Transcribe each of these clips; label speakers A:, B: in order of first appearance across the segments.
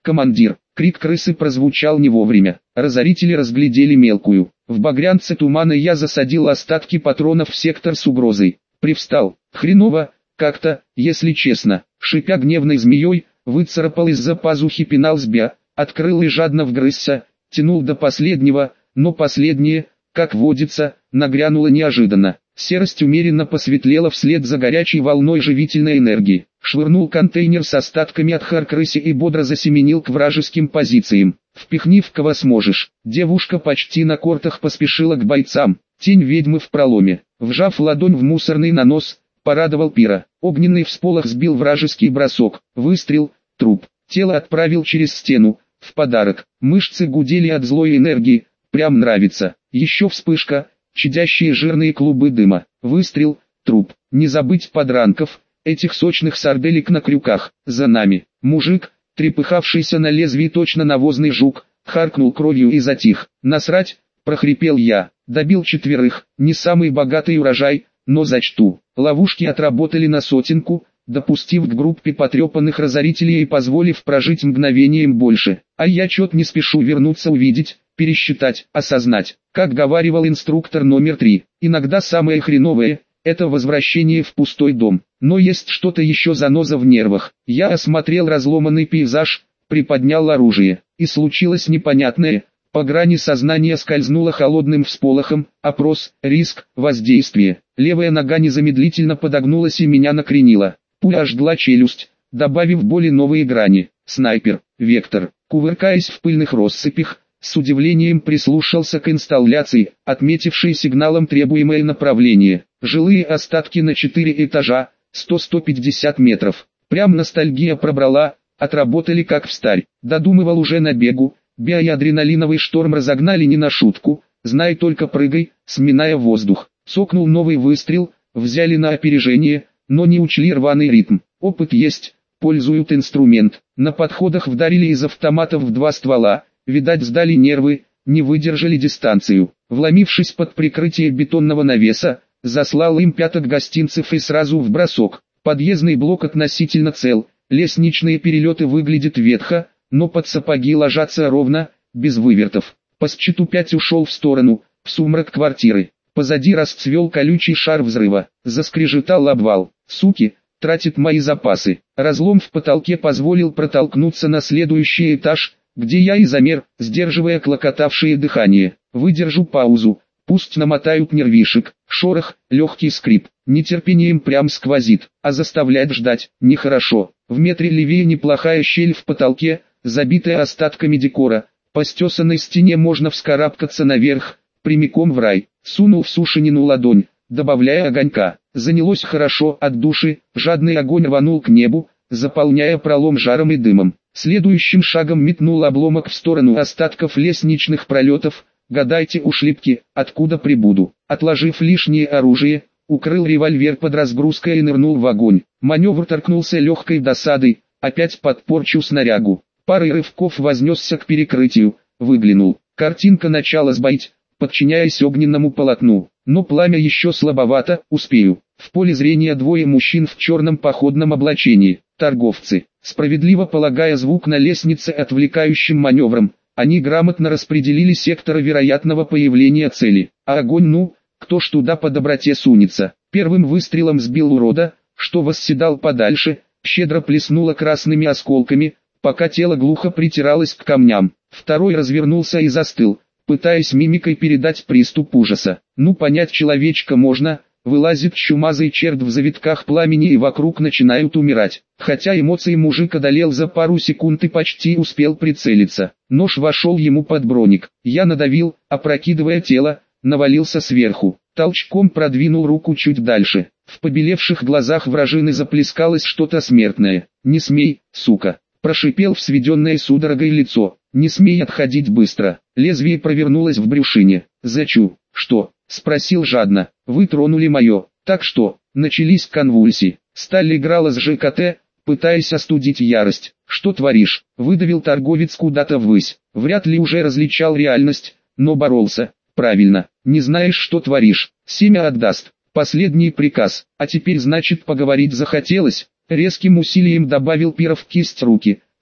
A: командир!» Крик крысы прозвучал не вовремя. Разорители разглядели мелкую. В багрянце тумана я засадил остатки патронов в сектор с угрозой. Привстал. Хреново, как-то, если честно. Шипя гневной змеей, выцарапал из-за пазухи пенал сбя, открыл и жадно вгрызся, тянул до последнего, но последнее, как водится, нагрянуло неожиданно. Серость умеренно посветлела вслед за горячей волной живительной энергии. Швырнул контейнер с остатками от харкрыси и бодро засеменил к вражеским позициям. «Впихни в кого сможешь». Девушка почти на кортах поспешила к бойцам. Тень ведьмы в проломе. Вжав ладонь в мусорный нанос, порадовал пира. Огненный всполох сбил вражеский бросок. Выстрел, труп. Тело отправил через стену. В подарок. Мышцы гудели от злой энергии. Прям нравится. Еще вспышка. Чадящие жирные клубы дыма. Выстрел, труп. Не забыть подранков, этих сочных сарделек на крюках. За нами. Мужик, трепыхавшийся на лезвии точно навозный жук, харкнул кровью и затих. «Насрать!» – прохрипел я. Добил 4, не самый богатый урожай, но зачту. Ловушки отработали на сотенку, допустив к группе потрепанных разорителей и позволив прожить мгновением больше. А я чё-то не спешу вернуться увидеть, пересчитать, осознать. Как говаривал инструктор номер 3, иногда самое хреновое – это возвращение в пустой дом. Но есть что-то еще заноза в нервах. Я осмотрел разломанный пейзаж, приподнял оружие, и случилось непонятное. По грани сознания скользнуло холодным всполохом, опрос, риск, воздействие. Левая нога незамедлительно подогнулась и меня накренила. Пуля жгла челюсть, добавив боли новые грани. Снайпер, вектор, кувыркаясь в пыльных россыпях, с удивлением прислушался к инсталляции, отметившей сигналом требуемое направление. Жилые остатки на 4 этажа, 100-150 метров. Прям ностальгия пробрала, отработали как встарь. Додумывал уже на бегу, био и адреналиновый шторм разогнали не на шутку, знай только прыгай, сминая воздух. Сокнул новый выстрел, взяли на опережение, но не учли рваный ритм. Опыт есть, пользуют инструмент. На подходах вдарили из автоматов в 2 ствола. Видать, сдали нервы, не выдержали дистанцию. Вломившись под прикрытие бетонного навеса, заслал им 5 гостинцев и сразу в бросок. Подъездный блок относительно цел, лестничные перелеты выглядят ветхо, но под сапоги ложатся ровно, без вывертов. По счету 5 ушел в сторону, в сумрак квартиры. Позади расцвел колючий шар взрыва. Заскрежетал обвал. Суки, тратит мои запасы. Разлом в потолке позволил протолкнуться на следующий этаж, где я и замер, сдерживая клокотавшее дыхание. Выдержу паузу, пусть намотают нервишек. Шорох, легкий скрип, нетерпением прям сквозит, а заставлять ждать нехорошо. В метре левее неплохая щель в потолке, забитая остатками декора. По стесанной стене можно вскарабкаться наверх, прямиком в рай. Сунул в сушенину ладонь, добавляя огонька. Занялось хорошо от души, жадный огонь рванул к небу, заполняя пролом жаром и дымом. Следующим шагом метнул обломок в сторону остатков лестничных пролетов. Гадайте у шлепки, откуда прибуду. Отложив лишнее оружие, укрыл револьвер под разгрузкой и нырнул в огонь. Маневр торкнулся легкой досадой, опять под порчу снарягу. Парой рывков вознесся к перекрытию, выглянул. Картинка начала сбоить, подчиняясь огненному полотну. Но пламя еще слабовато, успею. В поле зрения 2 мужчин в черном походном облачении. Торговцы. Справедливо полагая звук на лестнице отвлекающим маневром, они грамотно распределили сектора вероятного появления цели. А огонь, кто ж туда по доброте сунется. Первым выстрелом сбил урода, что восседал подальше, щедро плеснуло красными осколками, пока тело глухо притиралось к камням. Второй развернулся и застыл, пытаясь мимикой передать приступ ужаса. Понять человечка можно. Вылазит чумазый черт в завитках пламени и вокруг начинают умирать. Хотя эмоции мужик одолел за пару секунд и почти успел прицелиться. Нож вошел ему под броник. Я надавил, опрокидывая тело, навалился сверху. Толчком продвинул руку чуть дальше. В побелевших глазах вражины заплескалось что-то смертное. «Не смей, сука!» Прошипел в сведенное судорогой лицо. «Не смей отходить быстро!» Лезвие провернулось в брюшине. «Зачу?» «Что?» Спросил жадно. «Вы тронули мое». Так что, начались конвульсии. Сталь играла с ЖКТ, пытаясь остудить ярость. «Что творишь?» Выдавил торговец куда-то ввысь. Вряд ли уже различал реальность, но боролся. «Правильно, не знаешь, что творишь. Семя отдаст. Последний приказ. А теперь значит поговорить захотелось?» Резким усилием добавил пира в кисть руки.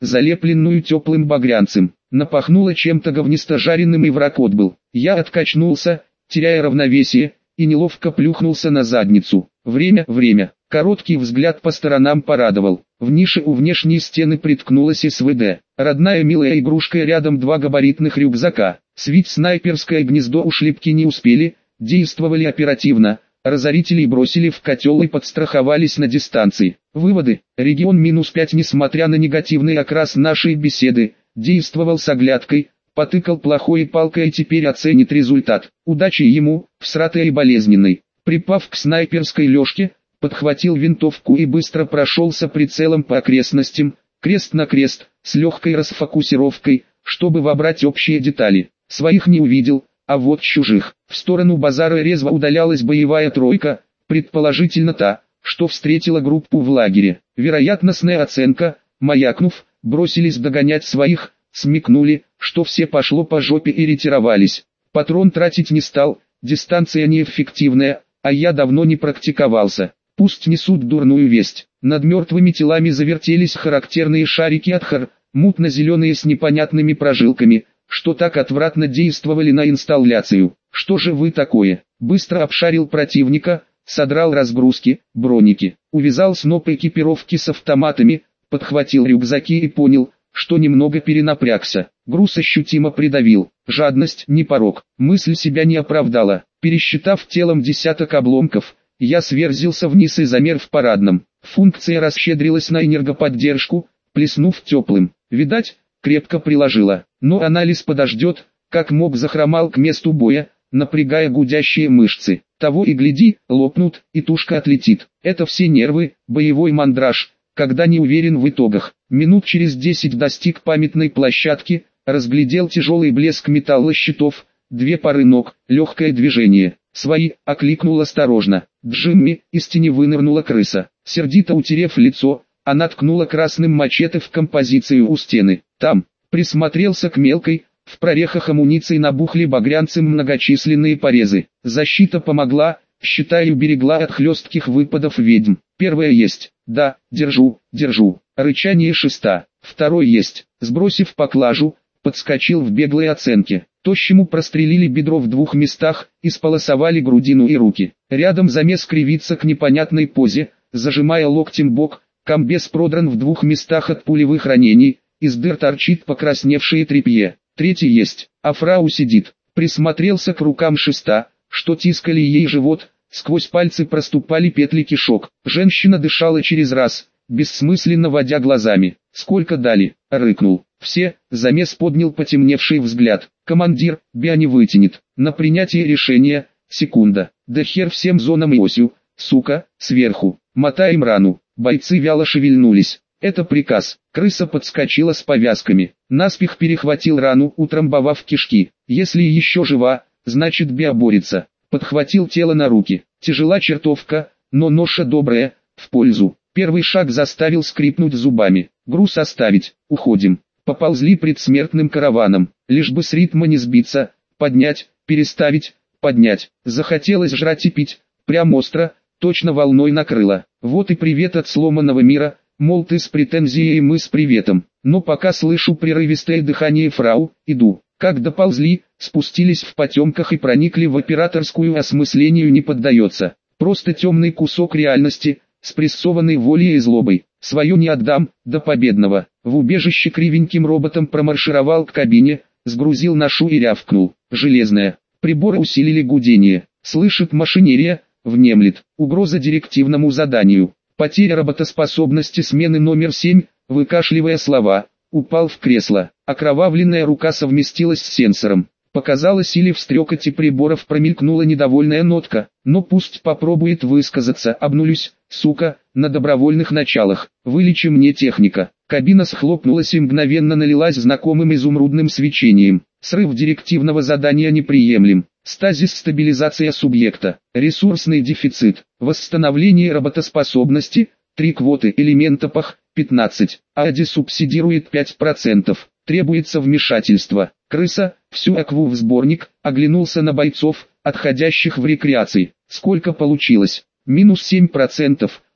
A: залепленную теплым багрянцем. Напахнуло чем-то говнисто-жареным и враг отбыл. Я откачнулся, теряя равновесие, и неловко плюхнулся на задницу. Время. Короткий взгляд по сторонам порадовал. В нише у внешней стены приткнулась СВД. Родная милая игрушка, рядом два габаритных рюкзака. Свить снайперское гнездо у шлепки не успели, действовали оперативно. Разорителей бросили в котел и подстраховались на дистанции. Выводы. Регион -5, несмотря на негативный окрас нашей беседы, действовал с оглядкой, потыкал плохой палкой и теперь оценит результат. Удачи ему, всратой и болезненной. Припав к снайперской лёжке, подхватил винтовку и быстро прошелся прицелом по окрестностям, крест на крест, с легкой расфокусировкой, чтобы вобрать общие детали. Своих не увидел, а вот чужих. В сторону базара резво удалялась боевая тройка, предположительно та, что встретила группу в лагере. Вероятностная оценка, маякнув, бросились догонять своих, смекнули, что все пошло по жопе и ретировались. Патрон тратить не стал, дистанция неэффективная, а я давно не практиковался. Пусть несут дурную весть. Над мертвыми телами завертелись характерные шарики Адхар, мутно-зеленые с непонятными прожилками, что так отвратно действовали на инсталляцию. Что же вы такое? Быстро обшарил противника, содрал разгрузки, броники, увязал сноп экипировки с автоматами, подхватил рюкзаки и понял, что немного перенапрягся. Груз ощутимо придавил. Жадность не порок. Мысль себя не оправдала. Пересчитав телом десяток обломков, я сверзился вниз и замер в парадном. Функция расщедрилась на энергоподдержку, плеснув теплым. Видать, крепко приложила. Но анализ подождет, как мог захромал к месту боя, напрягая гудящие мышцы. Того и гляди, лопнут, и тушка отлетит. Это все нервы, боевой мандраж, когда не уверен в итогах. Минут через 10 достиг памятной площадки, разглядел тяжелый блеск металлощитов, две пары ног, легкое движение. «Свои!» — окликнул осторожно. «Джимми!» — из тени вынырнула крыса. Сердито утерев лицо, она ткнула красным мачете в композицию у стены. Там, присмотрелся к мелкой, в прорехах амуниции набухли багрянцем многочисленные порезы. Защита помогла, считаю, берегла от хлестких выпадов ведьм. Первое есть. Да, держу. Рычание шеста. Второй есть. Сбросив поклажу, подскочил в беглой оценке. Тощему прострелили бедро в двух местах, исполосовали грудину и руки. Рядом замес кривится к непонятной позе, зажимая локтем бок, комбез продран в двух местах от пулевых ранений, из дыр торчит покрасневшее тряпье. Третий есть. А фрау сидит. Присмотрелся к рукам шеста, что тискали ей живот, сквозь пальцы проступали петли кишок. Женщина дышала через раз, бессмысленно водя глазами. «Сколько дали?» — рыкнул. «Все», — замес поднял потемневший взгляд. «Командир, Биа не вытянет. На принятие решения, секунда. Да хер всем зонам и осью, сука, сверху. Мотаем рану». Бойцы вяло шевельнулись. «Это приказ». Крыса подскочила с повязками. Наспех перехватил рану, утрамбовав кишки. «Если еще жива, значит Биа борется». Подхватил тело на руки. Тяжела чертовка, но ноша добрая, в пользу. Первый шаг заставил скрипнуть зубами. Груз оставить, уходим. Поползли предсмертным караваном, лишь бы с ритма не сбиться. Поднять, переставить, поднять. Захотелось жрать и пить, прям остро, точно волной накрыло. Вот и привет от сломанного мира, мол ты с претензией, мы с приветом. Но пока слышу прерывистое дыхание фрау, иду. Как доползли, спустились в потемках и проникли в операторскую, осмыслению не поддается. Просто темный кусок реальности, спрессованный волей и злобой. Свою не отдам, до победного. В убежище кривеньким роботом промаршировал к кабине, сгрузил ношу и рявкнул. Железная. Приборы усилили гудение. Слышит машинерия, внемлет. Угроза директивному заданию. Потеря работоспособности смены номер 7, выкашливая слова. Упал в кресло. Окровавленная рука совместилась с сенсором. Показалось, или в стрекоте приборов промелькнула недовольная нотка. Но пусть попробует высказаться. Обнулюсь, сука, на добровольных началах. Вылечи мне техника. Кабина схлопнулась и мгновенно налилась знакомым изумрудным свечением. Срыв директивного задания неприемлем. Стазис, стабилизация субъекта. Ресурсный дефицит. Восстановление работоспособности. 3 квоты элемента ПАХ, 15. АДИ субсидирует 5%. Требуется вмешательство. Крыса, всю акву в сборник, оглянулся на бойцов, отходящих в рекреации. Сколько получилось? -7%.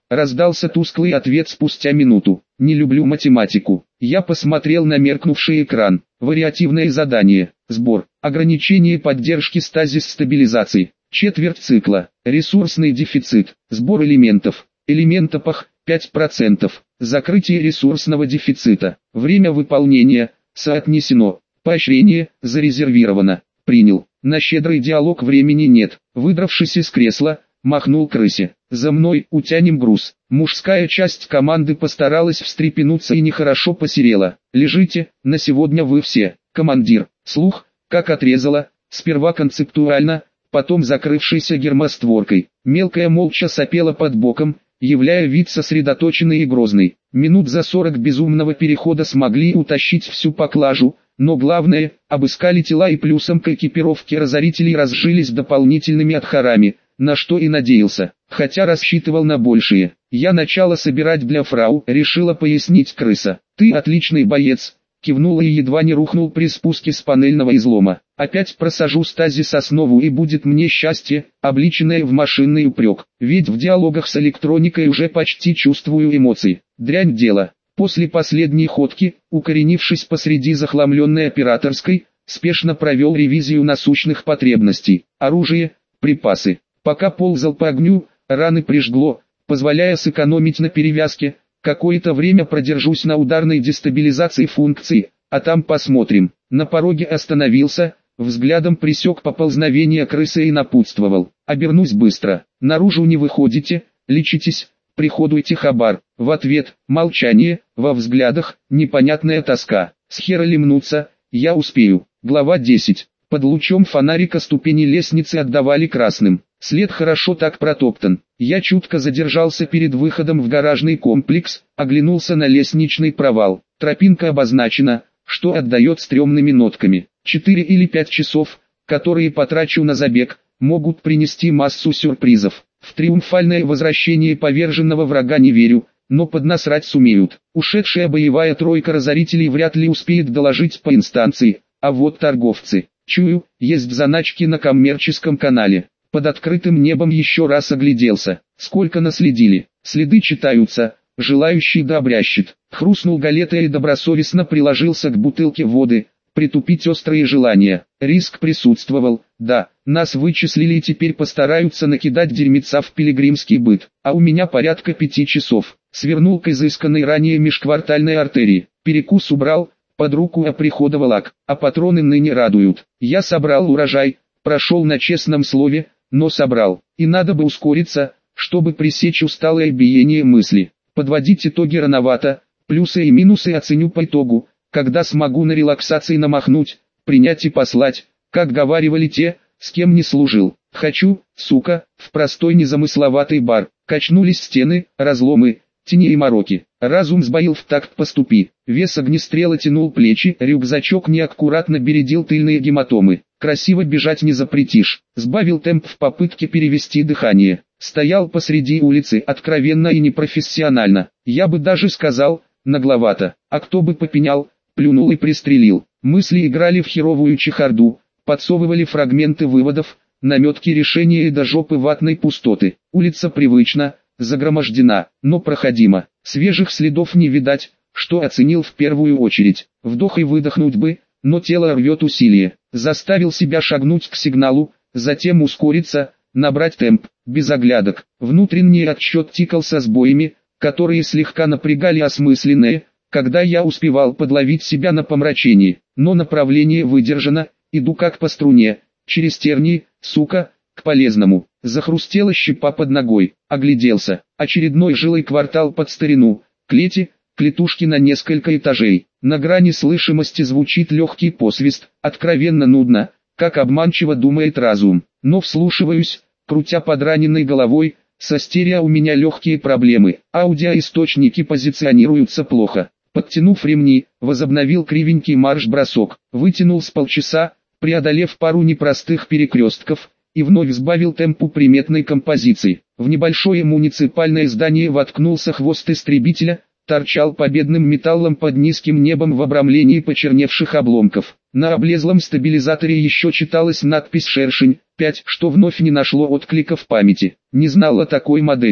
A: раздался тусклый ответ спустя минуту. Не люблю математику. Я посмотрел на меркнувший экран. Вариативное задание. Сбор. Ограничение поддержки стазис-стабилизации. Четверть цикла. Ресурсный дефицит. Сбор элементов. Элементопах 5%. Закрытие ресурсного дефицита. Время выполнения соотнесено. Поощрение зарезервировано. Принял. На щедрый диалог времени нет. Выдравшись из кресла, махнул крысе. «За мной, утянем груз». Мужская часть команды постаралась встрепенуться и нехорошо посерела. «Лежите, на сегодня вы все». Командир. Слух, как отрезало, сперва концептуально, потом закрывшейся гермостворкой. Мелкая молча сопела под боком, являя вид сосредоточенный и грозный. Минут за 40 безумного перехода смогли утащить всю поклажу, но главное, обыскали тела и плюсом к экипировке разорителей разжились дополнительными отхарами, на что и надеялся, хотя рассчитывал на большие. «Я начала собирать для фрау», — решила пояснить крыса. «Ты отличный боец», — кивнула и едва не рухнул при спуске с панельного излома. «Опять просажу стазис основу и будет мне счастье», обличенное в машинный упрек. Ведь в диалогах с электроникой уже почти чувствую эмоции. Дрянь дело. После последней ходки, укоренившись посреди захламленной операторской, спешно провел ревизию насущных потребностей. Оружие, припасы. Пока ползал по огню, раны прижгло, позволяя сэкономить на перевязке. Какое-то время продержусь на ударной дестабилизации функции, а там посмотрим. На пороге остановился, взглядом пресек поползновение крысы и напутствовал. Обернусь быстро. Наружу не выходите, лечитесь, приходуйте хабар. В ответ, молчание, во взглядах, непонятная тоска. С хера лимнуться, я успею. Глава 10. Под лучом фонарика ступени лестницы отдавали красным. След хорошо так протоптан. Я чутко задержался перед выходом в гаражный комплекс, оглянулся на лестничный провал. Тропинка обозначена, что отдает стрёмными нотками. 4 или 5 часов, которые потрачу на забег, могут принести массу сюрпризов. В триумфальное возвращение поверженного врага не верю, но поднасрать сумеют. Ушедшая боевая тройка разорителей вряд ли успеет доложить по инстанции, а вот торговцы. Чую, есть заначки на коммерческом канале. Под открытым небом еще раз огляделся. Сколько наследили. Следы читаются. Желающий да обрящет. Хрустнул галетой и добросовестно приложился к бутылке воды. Притупить острые желания. Риск присутствовал. Да, нас вычислили и теперь постараются накидать дерьмеца в пилигримский быт. А у меня порядка 5 часов. Свернул к изысканной ранее межквартальной артерии. Перекус убрал. Под руку оприходовал ак. А патроны ныне радуют. Я собрал урожай. Прошел на честном слове, но собрал. И надо бы ускориться, чтобы пресечь усталое биение мысли. Подводить итоги рановато, плюсы и минусы оценю по итогу, когда смогу на релаксации намахнуть, принять и послать, как говаривали те, с кем не служил. Хочу, сука, в простой незамысловатый бар. Качнулись стены, разломы, тени и мороки. Разум сбоил в такт поступи. Вес огнестрела тянул плечи, рюкзачок неаккуратно бередил тыльные гематомы. Красиво бежать не запретишь. Сбавил темп в попытке перевести дыхание. Стоял посреди улицы, откровенно и непрофессионально. Я бы даже сказал, нагловато. А кто бы попенял, плюнул и пристрелил. Мысли играли в херовую чехарду, подсовывали фрагменты выводов, наметки решения и до жопы ватной пустоты. Улица привычна, загромождена, но проходима. Свежих следов не видать, что оценил в первую очередь. Вдох и выдохнуть бы, но тело рвет усилие. Заставил себя шагнуть к сигналу, затем ускориться, набрать темп, без оглядок. Внутренний отсчет тикал со сбоями, которые слегка напрягали осмысленное, когда я успевал подловить себя на помрачении. Но направление выдержано, иду как по струне, через тернии, сука, к полезному. Захрустела щепа под ногой, огляделся. Очередной жилый квартал под старину, клети, клетушки на несколько этажей. На грани слышимости звучит легкий посвист, откровенно нудно, как обманчиво думает разум. Но вслушиваюсь, крутя подраненной головой, со стерео у меня легкие проблемы. Аудиоисточники позиционируются плохо. Подтянув ремни, возобновил кривенький марш-бросок. Вытянул с полчаса, преодолев пару непростых перекрестков, и вновь сбавил темпу приметной композиции. В небольшое муниципальное здание воткнулся хвост истребителя, торчал победным металлом под низким небом в обрамлении почерневших обломков. На облезлом стабилизаторе еще читалась надпись «Шершень 5», что вновь не нашло отклика в памяти. Не знал о такой модели.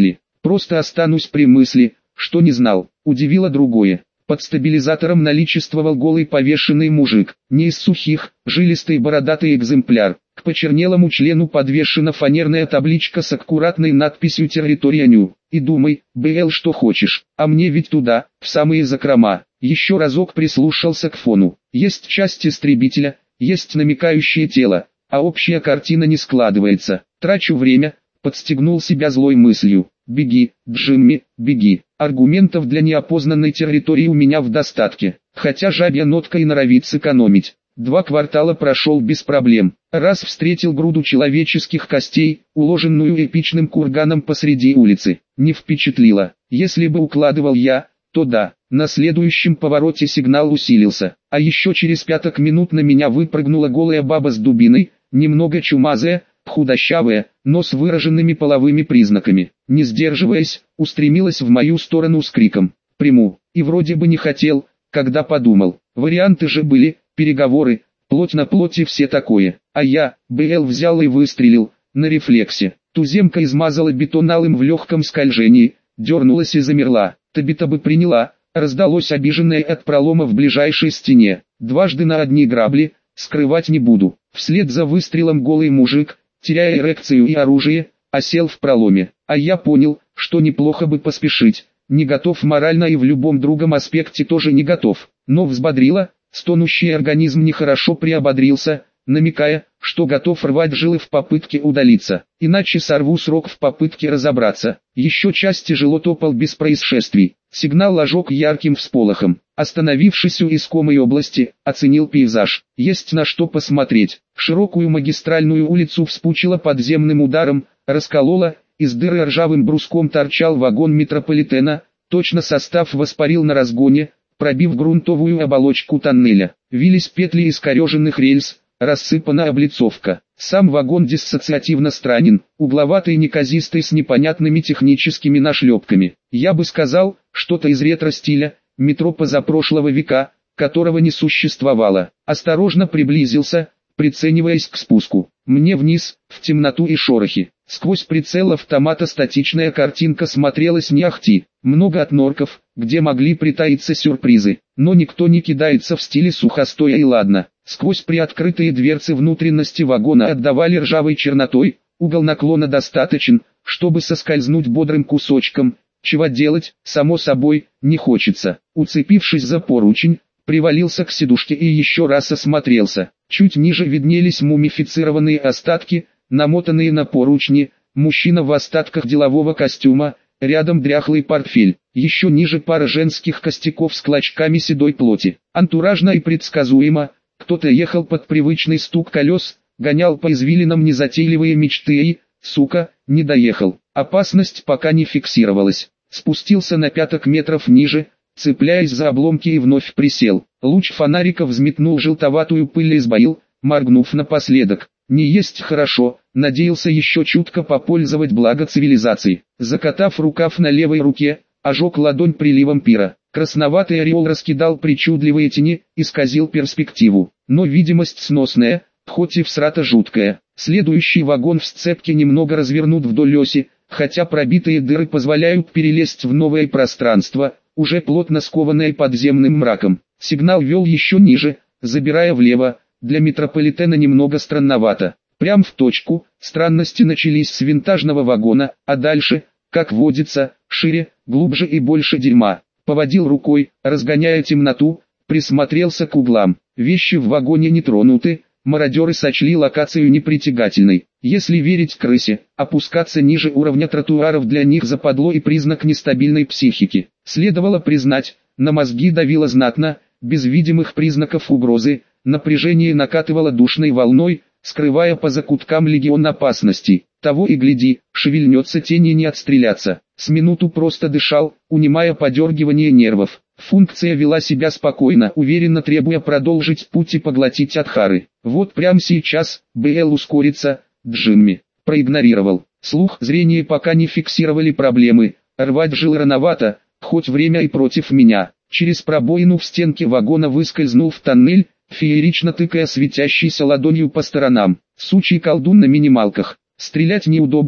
A: Просто останусь при мысли, что не знал. Удивило другое. Под стабилизатором наличествовал голый повешенный мужик, не из сухих, жилистый бородатый экземпляр. К почернелому члену подвешена фанерная табличка с аккуратной надписью «Территория Нью». И думай, БЛ, что хочешь, а мне ведь туда, в самые закрома. Еще разок прислушался к фону. Есть часть истребителя, есть намекающее тело, а общая картина не складывается. Трачу время, подстегнул себя злой мыслью. Беги, Джимми, беги. Аргументов для неопознанной территории у меня в достатке, хотя жабья нотка и норовит сэкономить. 2 квартала прошел без проблем. Раз встретил груду человеческих костей, уложенную эпичным курганом посреди улицы. Не впечатлило. Если бы укладывал я, то да. На следующем повороте сигнал усилился. А еще через 5 минут на меня выпрыгнула голая баба с дубиной, немного чумазая, худощавая, но с выраженными половыми признаками. Не сдерживаясь, устремилась в мою сторону с криком «Приму!» И вроде бы не хотел, когда подумал. Варианты же были, переговоры, плоть на плоти, все такое. А я, БЛ, взял и выстрелил, на рефлексе. Туземка измазала бетон алым в легком скольжении, дернулась и замерла. Табита бы приняла, раздалось обиженное от пролома в ближайшей стене. Дважды на одни грабли, скрывать не буду. Вслед за выстрелом голый мужик, теряя эрекцию и оружие, осел в проломе. А я понял, что неплохо бы поспешить. Не готов морально и в любом другом аспекте тоже не готов. Но взбодрило, стонущий организм нехорошо приободрился, намекая, что готов рвать жилы в попытке удалиться. Иначе сорву срок в попытке разобраться. Еще час тяжело топал без происшествий. Сигнал ожег ярким всполохом. Остановившись у искомой области, оценил пейзаж. Есть на что посмотреть. Широкую магистральную улицу вспучило подземным ударом, расколола, из дыры ржавым бруском торчал вагон метрополитена, точно состав воспарил на разгоне, пробив грунтовую оболочку тоннеля. Вились петли искореженных рельс, рассыпана облицовка. Сам вагон диссоциативно странен, угловатый, неказистый, с непонятными техническими нашлепками. Я бы сказал, что-то из ретро-стиля, метро позапрошлого века, которого не существовало. Осторожно приблизился, прицениваясь к спуску. Мне вниз, в темноту и шорохи. Сквозь прицел автомата статичная картинка смотрелась не ахти. Много отнорков, где могли притаиться сюрпризы. Но никто не кидается в стиле сухостоя и ладно. Сквозь приоткрытые дверцы внутренности вагона отдавали ржавой чернотой. Угол наклона достаточен, чтобы соскользнуть бодрым кусочком. Чего делать, само собой, не хочется. Уцепившись за поручень, привалился к сидушке и еще раз осмотрелся. Чуть ниже виднелись мумифицированные остатки, намотанные на поручни, мужчина в остатках делового костюма, рядом дряхлый портфель, еще ниже пара женских костяков с клочками седой плоти. Антуражно и предсказуемо, кто-то ехал под привычный стук колес, гонял по извилинам незатейливые мечты и, сука, не доехал. Опасность пока не фиксировалась. Спустился на 5 метров ниже, цепляясь за обломки, и вновь присел. Луч фонарика взметнул желтоватую пыль и сбоил, моргнув напоследок. Не есть хорошо, надеялся еще чутко попользовать благо цивилизации. Закатав рукав на левой руке, ожег ладонь приливом пира. Красноватый ореол раскидал причудливые тени, исказил перспективу. Но видимость сносная, хоть и всрата жуткая. Следующий вагон в сцепке немного развернут вдоль оси, хотя пробитые дыры позволяют перелезть в новое пространство, уже плотно скованное подземным мраком. Сигнал вел еще ниже, забирая влево. Для метрополитена немного странновато. Прям в точку, странности начались с винтажного вагона, а дальше, как водится, шире, глубже и больше дерьма. Поводил рукой, разгоняя темноту, присмотрелся к углам. Вещи в вагоне не тронуты, мародеры сочли локацию непритягательной. Если верить крысе, опускаться ниже уровня тротуаров для них западло и признак нестабильной психики. Следовало признать, на мозги давило знатно, без видимых признаков угрозы. Напряжение накатывало душной волной, скрывая по закуткам легион опасностей. Того и гляди, шевельнется тень и не отстреляться. С минуту просто дышал, унимая подергивание нервов. Функция вела себя спокойно, уверенно требуя продолжить путь и поглотить Адхары. Вот прямо сейчас, БЛ ускорится, Джимми. Проигнорировал. Слух, зрение пока не фиксировали проблемы. Рвать жилы рановато, хоть время и против меня. Через пробоину в стенке вагона выскользнул в тоннель, феерично тыкая светящейся ладонью по сторонам. Сучий колдун на минималках. Стрелять неудобно,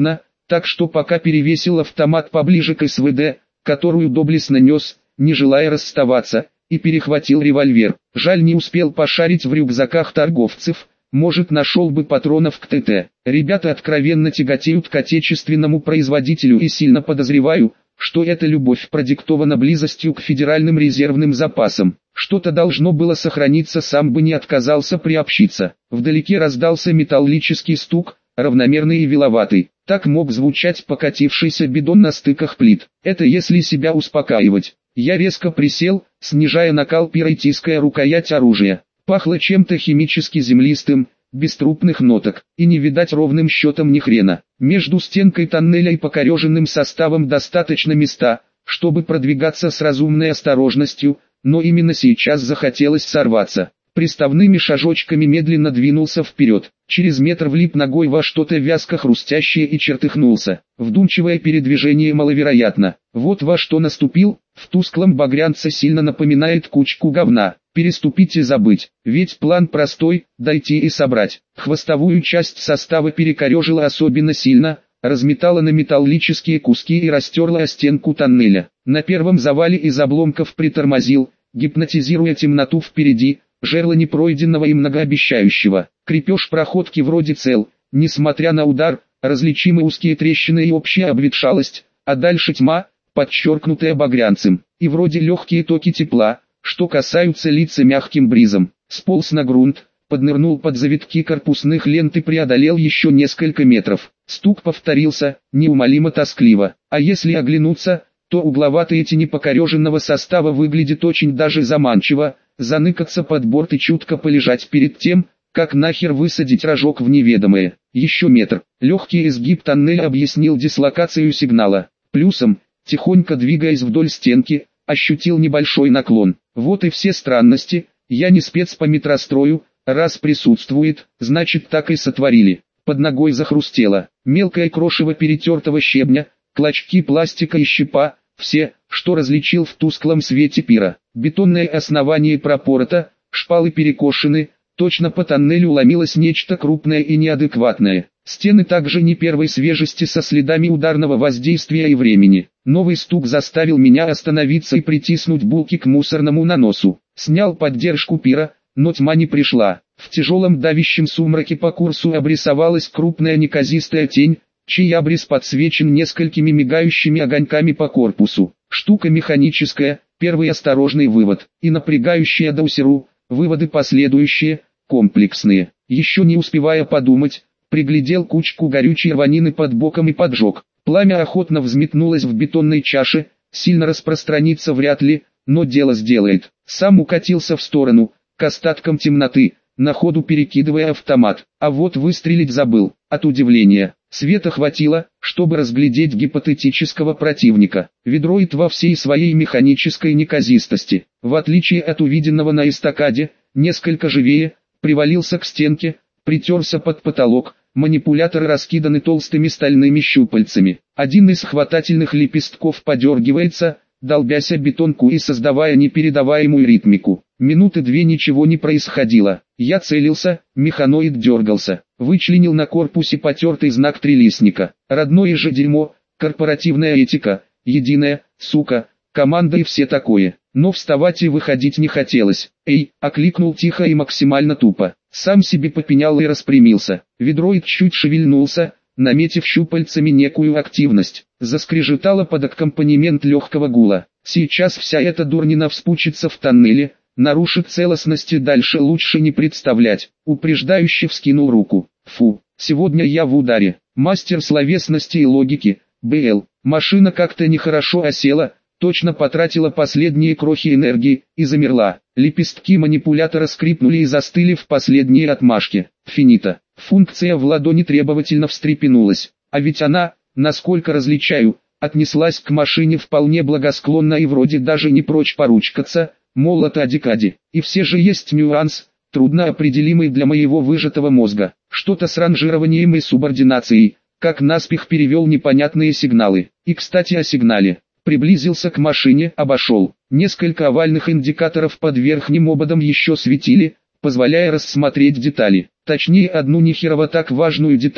A: так что пока перевесил автомат поближе к СВД, которую доблестно нес, не желая расставаться, и перехватил револьвер. Жаль, не успел пошарить в рюкзаках торговцев, может, нашел бы патронов к ТТ. Ребята откровенно тяготеют к отечественному производителю, и сильно подозреваю, что эта любовь продиктована близостью к федеральным резервным запасам. Что-то должно было сохраниться, сам бы не отказался приобщиться. Вдалеке раздался металлический стук, равномерный и виловатый. Так мог звучать покатившийся бидон на стыках плит. Это если себя успокаивать. Я резко присел, снижая накал пира, и тиская рукоять оружия. Пахло чем-то химически землистым, без трупных ноток, и не видать ровным счетом ни хрена. Между стенкой тоннеля и покореженным составом достаточно места, чтобы продвигаться с разумной осторожностью, но именно сейчас захотелось сорваться. Приставными шажочками медленно двинулся вперед, через метр влип ногой во что-то вязко хрустящее и чертыхнулся. Вдумчивое передвижение маловероятно. Вот во что наступил, в тусклом багрянце сильно напоминает кучку говна. Переступить и забыть, ведь план простой, дойти и собрать. Хвостовую часть состава перекорежило особенно сильно, разметало на металлические куски и растерло о стенку тоннеля. На первом завале из обломков притормозил, гипнотизируя темноту впереди, жерло непройденного и многообещающего. Крепеж проходки вроде цел, несмотря на удар, различимы узкие трещины и общая обветшалость, а дальше тьма, подчеркнутая багрянцем, и вроде легкие токи тепла, что касаются лица мягким бризом. Сполз на грунт, поднырнул под завитки корпусных лент и преодолел еще несколько метров. Стук повторился, неумолимо тоскливо. А если оглянуться, то угловатые тени покореженного состава выглядит очень даже заманчиво, заныкаться под борт и чутко полежать перед тем, как нахер высадить рожок в неведомое. Еще метр. Легкий изгиб тоннеля объяснил дислокацию сигнала. Плюсом, тихонько двигаясь вдоль стенки, ощутил небольшой наклон. Вот и все странности. Я не спец по метрострою, раз присутствует, значит так и сотворили. Под ногой захрустело. Мелкое крошево перетертого щебня, клочки пластика и щепа, все, что различил в тусклом свете пира. Бетонное основание пропорото, шпалы перекошены, точно по тоннелю ломилось нечто крупное и неадекватное. Стены также не первой свежести, со следами ударного воздействия и времени. Новый стук заставил меня остановиться и притиснуть булки к мусорному наносу. Снял поддержку пира, но тьма не пришла. В тяжелом давящем сумраке по курсу обрисовалась крупная неказистая тень, чей обрис подсвечен несколькими мигающими огоньками по корпусу. Штука механическая, первый осторожный вывод, и напрягающая до усеру, выводы последующие, комплексные. Еще не успевая подумать, приглядел кучку горючей рванины под боком и поджег. Пламя охотно взметнулось в бетонной чаше, сильно распространиться вряд ли, но дело сделает. Сам укатился в сторону, к остаткам темноты, на ходу перекидывая автомат. А вот выстрелить забыл, от удивления. Света хватило, чтобы разглядеть гипотетического противника. Ведроид во всей своей механической неказистости, в отличие от увиденного на эстакаде, несколько живее, привалился к стенке, притерся под потолок. Манипуляторы раскиданы толстыми стальными щупальцами. Один из хватательных лепестков подергивается, долбясь о бетонку и создавая непередаваемую ритмику. Минуты две ничего не происходило. Я целился, механоид дергался. Вычленил на корпусе потертый знак трилистника. Родное же дерьмо, корпоративная этика, единая, сука, команда и все такое. Но вставать и выходить не хотелось. «Эй!» — окликнул тихо и максимально тупо. Сам себе попенял и распрямился. Ведроид чуть шевельнулся, наметив щупальцами некую активность. Заскрежетало под аккомпанемент легкого гула. Сейчас вся эта дурнина вспучится в тоннеле, нарушит целостность и дальше лучше не представлять. Упреждающе вскинул руку. Фу, сегодня я в ударе. Мастер словесности и логики, БЛ. Машина как-то нехорошо осела, точно потратила последние крохи энергии, и замерла. Лепестки манипулятора скрипнули и застыли в последней отмашке. Финита. Функция в ладони требовательно встрепенулась. А ведь она, насколько различаю, отнеслась к машине вполне благосклонно и вроде даже не прочь поручкаться, мол, это Адикади. И все же есть нюанс, трудно определимый для моего выжатого мозга. Что-то с ранжированием и субординацией, как наспех перевел непонятные сигналы. И кстати о сигнале. Приблизился к машине, обошел. Несколько овальных индикаторов под верхним ободом еще светили, позволяя рассмотреть детали. Точнее одну нехерово так важную деталь,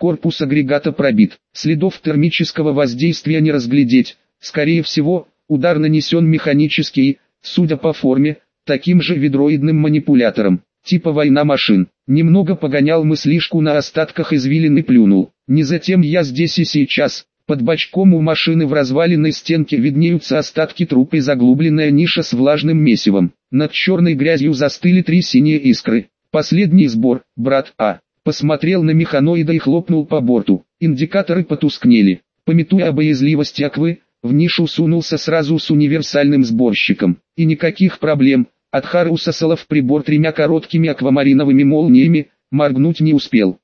A: Корпус агрегата пробит. Следов термического воздействия не разглядеть. Скорее всего, удар нанесен механический, судя по форме, таким же ведроидным манипулятором, типа война машин. Немного погонял мыслишку на остатках извилин и плюнул. Не затем я здесь и сейчас. Под бочком у машины в разваленной стенке виднеются остатки трупа и заглубленная ниша с влажным месивом. Над черной грязью застыли 3 синие искры. Последний сбор, брат А. Посмотрел на механоида и хлопнул по борту. Индикаторы потускнели. Памятуя о боязливости Аквы, в нишу сунулся сразу с универсальным сборщиком. И никаких проблем. Адхар усосала в прибор 3 короткими аквамариновыми молниями, моргнуть не успел.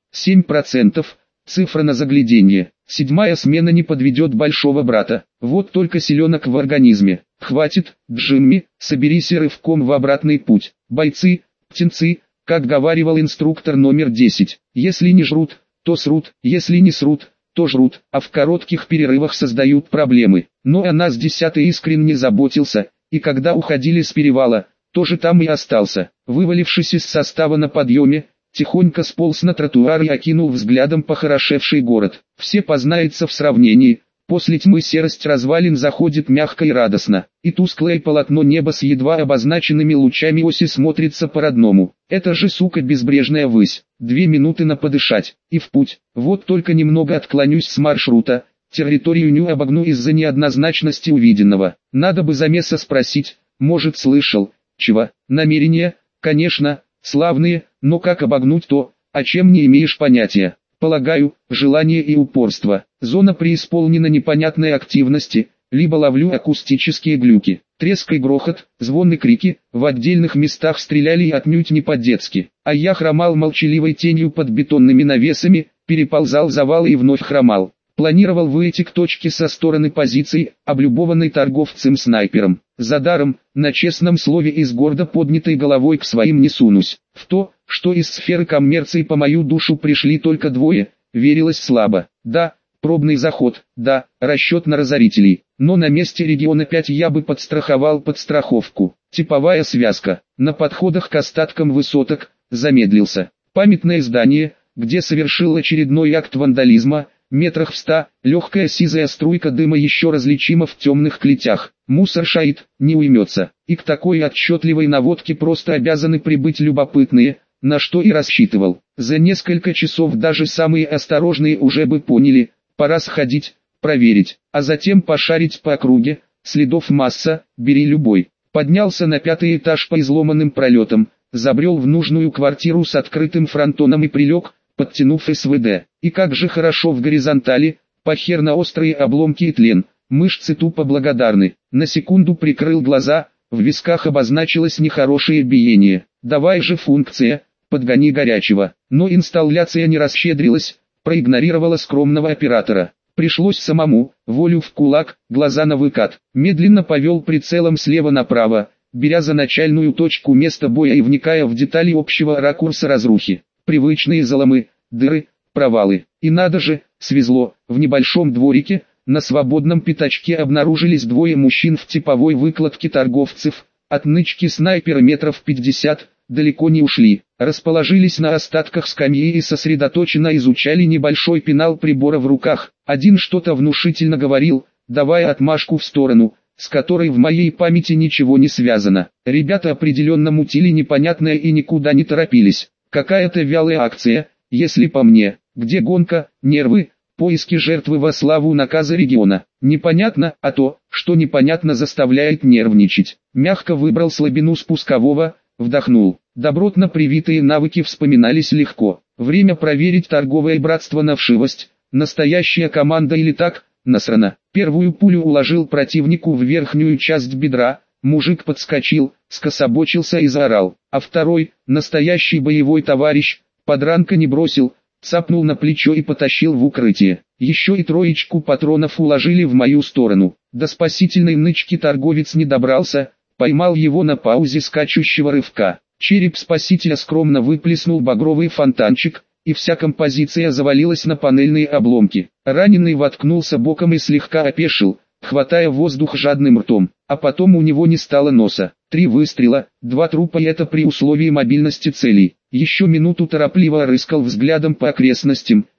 A: 7%, цифра на загляденье. 7-я смена не подведет большого брата. Вот только селенок в организме. Хватит, Джимми, соберись и рывком в обратный путь. Бойцы, птенцы, как говаривал инструктор номер 10. Если не жрут, то срут, если не срут, то жрут, а в коротких перерывах создают проблемы. Но о нас 10-й искренне заботился, и когда уходили с перевала, тоже там и остался. Вывалившись из состава на подъеме, тихонько сполз на тротуар и окинул взглядом похорошевший город. Все познается в сравнении. После тьмы серость развалин заходит мягко и радостно, и тусклое полотно неба с едва обозначенными лучами оси смотрится по-родному. Это же, сука, безбрежная высь. 2 минуты на подышать, и в путь. Вот только немного отклонюсь с маршрута, территорию не обогну из-за неоднозначности увиденного. Надо бы замеса спросить, может слышал, чего. Намерения, конечно, славные, но как обогнуть то, о чем не имеешь понятия? Полагаю, желание и упорство. Зона преисполнена непонятной активности, либо ловлю акустические глюки. Треск и грохот, звон и крики, в отдельных местах стреляли и отнюдь не по-детски. А я хромал молчаливой тенью под бетонными навесами, переползал завалы и вновь хромал. Планировал выйти к точке со стороны позиций, облюбованной торговцем-снайпером. За даром, на честном слове и с гордо поднятой головой к своим не сунусь. В то, что из сферы коммерции по мою душу пришли только 2, верилось слабо. Да, пробный заход, да, расчет на разорителей. Но на месте региона 5 я бы подстраховал подстраховку. Типовая связка. На подходах к остаткам высоток, замедлился. Памятное здание, где совершил очередной акт вандализма, метрах в 100, легкая сизая струйка дыма еще различима в темных клетях. Мусор шаит, не уймется. И к такой отчетливой наводке просто обязаны прибыть любопытные, на что и рассчитывал. За несколько часов даже самые осторожные уже бы поняли, пора сходить, проверить, а затем пошарить по округе, следов масса, бери любой. Поднялся на 5-й этаж по изломанным пролетам, забрел в нужную квартиру с открытым фронтоном и прилег, подтянув СВД. И как же хорошо в горизонтали, похер на острые обломки и тлен, мышцы тупо благодарны. На секунду прикрыл глаза, в висках обозначилось нехорошее биение. Давай же функция, подгони горячего. Но инсталляция не расщедрилась, проигнорировала скромного оператора. Пришлось самому, волю в кулак, глаза на выкат. Медленно повел прицелом слева направо, беря за начальную точку места боя и вникая в детали общего ракурса разрухи. Привычные заломы, дыры, провалы. И надо же, свезло, в небольшом дворике, на свободном пятачке обнаружились 2 мужчин в типовой выкладке торговцев. От нычки снайпера метров 50, далеко не ушли. Расположились на остатках скамьи и сосредоточенно изучали небольшой пенал прибора в руках. Один что-то внушительно говорил, давая отмашку в сторону, с которой в моей памяти ничего не связано. Ребята определенно мутили непонятное и никуда не торопились. Какая-то вялая акция, если по мне. Где гонка, нервы, поиски жертвы во славу наказа региона. Непонятно, а то, что непонятно, заставляет нервничать. Мягко выбрал слабину спускового, вдохнул. Добротно привитые навыки вспоминались легко. Время проверить торговое братство на вшивость. Настоящая команда или так, насрано. Первую пулю уложил противнику в верхнюю часть бедра. Мужик подскочил, скособочился и заорал. А второй, настоящий боевой товарищ, подранка не бросил, цапнул на плечо и потащил в укрытие. Еще и 3 патронов уложили в мою сторону. До спасительной нычки торговец не добрался, поймал его на паузе скачущего рывка. Череп спасителя скромно выплеснул багровый фонтанчик, и вся композиция завалилась на панельные обломки. Раненый воткнулся боком и слегка опешил, хватая воздух жадным ртом, а потом у него не стало носа. 3 выстрела, 2 трупа, и это при условии мобильности целей. Еще минуту торопливо рыскал взглядом по окрестностям,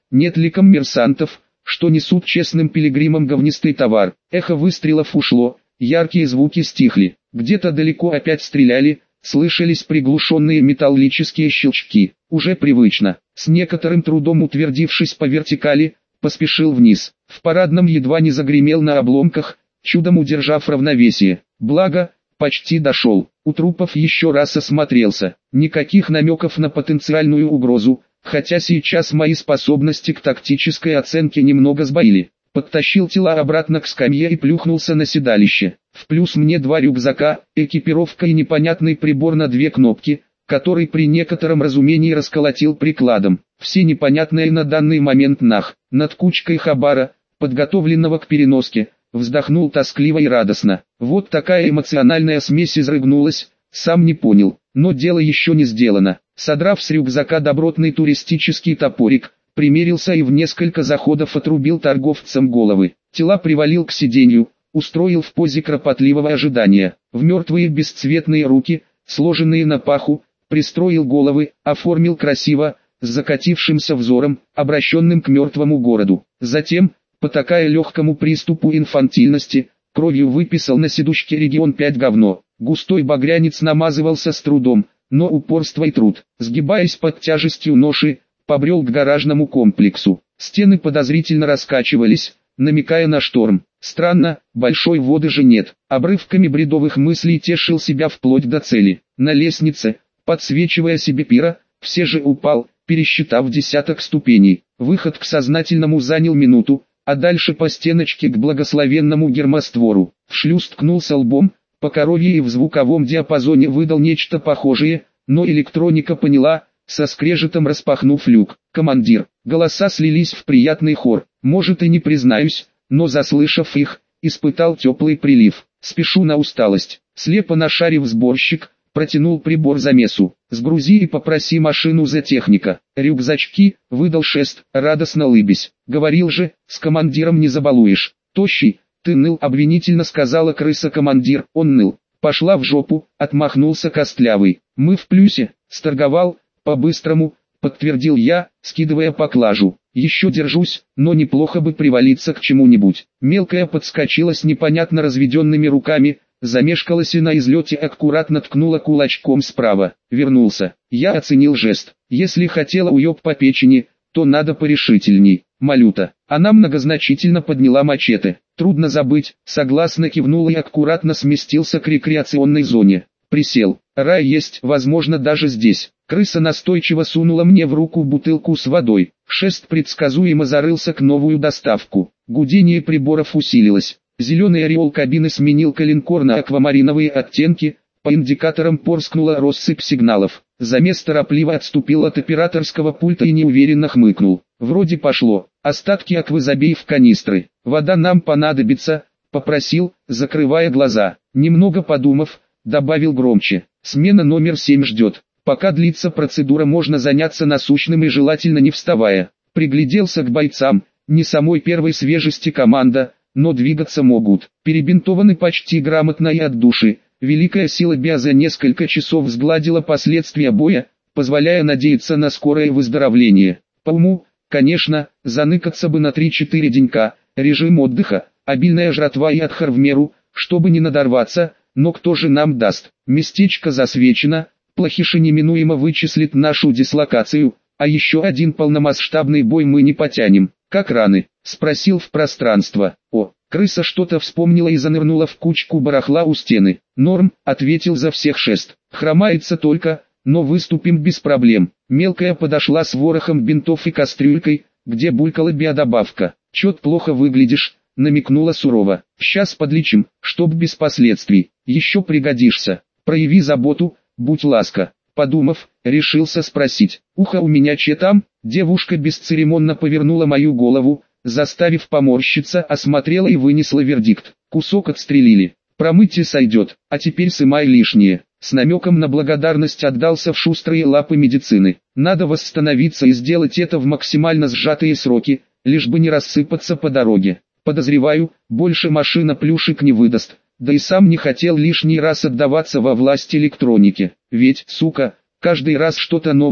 A: нет ли коммерсантов, что несут честным пилигримам говнистый товар. Эхо выстрелов ушло, яркие звуки стихли, где-то далеко опять стреляли, слышались приглушенные металлические щелчки. Уже привычно, с некоторым трудом утвердившись по вертикали, поспешил вниз. В парадном едва не загремел на обломках, чудом удержав равновесие. Благо, почти дошел. У трупов еще раз осмотрелся. Никаких намеков на потенциальную угрозу, хотя сейчас мои способности к тактической оценке немного сбоили. Подтащил тела обратно к скамье и плюхнулся на седалище. В плюс мне 2 рюкзака, экипировка и непонятный прибор на 2 кнопки, который при некотором разумении расколотил прикладом. Все непонятное на данный момент над кучкой хабара, подготовленного к переноске, вздохнул тоскливо и радостно. Вот такая эмоциональная смесь изрыгнулась, сам не понял, но дело еще не сделано. Содрав с рюкзака добротный туристический топорик, примерился и в несколько заходов отрубил торговцам головы. Тела привалил к сиденью, устроил в позе кропотливого ожидания. В мертвые бесцветные руки, сложенные на паху, пристроил головы, оформил красиво, с закатившимся взором, обращенным к мертвому городу. Затем, потакая легкому приступу инфантильности, кровью выписал на сидушке регион 5 говно. Густой багрянец намазывался с трудом, но упорство и труд, сгибаясь под тяжестью ноши, побрел к гаражному комплексу. Стены подозрительно раскачивались, намекая на шторм. Странно, большой воды же нет. Обрывками бредовых мыслей тешил себя вплоть до цели. На лестнице, подсвечивая себе пира, все же упал, пересчитав десяток ступеней. Выход к сознательному занял минуту, а дальше по стеночке к благословенному гермоствору. В шлюз ткнулся лбом, по коровье и в звуковом диапазоне выдал нечто похожее, но электроника поняла, со скрежетом распахнув люк. «Командир!» Голоса слились в приятный хор. Может и не признаюсь, но заслышав их, испытал теплый прилив. Спешу на усталость. Слепо нашарив сборщик, протянул прибор замесу. «Сгрузи и попроси машину за техника. Рюкзачки», выдал шест, радостно лыбясь. «Говорил же, с командиром не забалуешь. Тощий, ты ныл», обвинительно сказала крыса-командир. Он ныл. «Пошла в жопу», отмахнулся костлявый. «Мы в плюсе», сторговал, по-быстрому, подтвердил я, скидывая поклажу. «Еще держусь, но неплохо бы привалиться к чему-нибудь». Мелкая подскочила с непонятно разведенными руками, замешкалась и на излете аккуратно ткнула кулачком справа. Вернулся. Я оценил жест. Если хотела уеб по печени, то надо порешительней. Малюта. Она многозначительно подняла мачете. Трудно забыть, согласно кивнул и аккуратно сместился к рекреационной зоне. Присел. Рай есть, возможно, даже здесь. Крыса настойчиво сунула мне в руку бутылку с водой. Шест предсказуемо зарылся к новую доставку. Гудение приборов усилилось. Зеленый ореол кабины сменил коленкор на аквамариновые оттенки, по индикаторам порскнула россыпь сигналов. Замес торопливо отступил от операторского пульта и неуверенно хмыкнул. Вроде пошло. Остатки аквы забей в канистры. Вода нам понадобится, попросил, закрывая глаза. Немного подумав, добавил громче. Смена номер 7 ждет. Пока длится процедура, можно заняться насущным и желательно не вставая. Пригляделся к бойцам, не самой первой свежести команда, но двигаться могут. Перебинтованы почти грамотно и от души. Великая сила Биа несколько часов сгладила последствия боя, позволяя надеяться на скорое выздоровление. По уму, конечно, заныкаться бы на 3-4 денька, режим отдыха, обильная жратва и отхар в меру, чтобы не надорваться, но кто же нам даст? Местечко засвечено, плохиша неминуемо вычислит нашу дислокацию, а еще один полномасштабный бой мы не потянем. «Как раны?» — спросил в пространство. «О!» Крыса что-то вспомнила и занырнула в кучку барахла у стены. «Норм», — ответил за всех шест. «Хромается только, но выступим без проблем». Мелкая подошла с ворохом бинтов и кастрюлькой, где булькала биодобавка. «Чет плохо выглядишь», — намекнула сурово. «Сейчас подлечим, чтоб без последствий. Еще пригодишься. Прояви заботу, будь ласка». Подумав, решился спросить. «Ухо у меня че там?» Девушка бесцеремонно повернула мою голову, заставив поморщиться, осмотрела и вынесла вердикт. «Кусок отстрелили. Промыть и сойдет, а теперь сымай лишнее». С намеком на благодарность отдался в шустрые лапы медицины. Надо восстановиться и сделать это в максимально сжатые сроки, лишь бы не рассыпаться по дороге. Подозреваю, больше машина плюшек не выдаст. Да и сам не хотел лишний раз отдаваться во власть электроники. Ведь, сука, каждый раз что-то новое,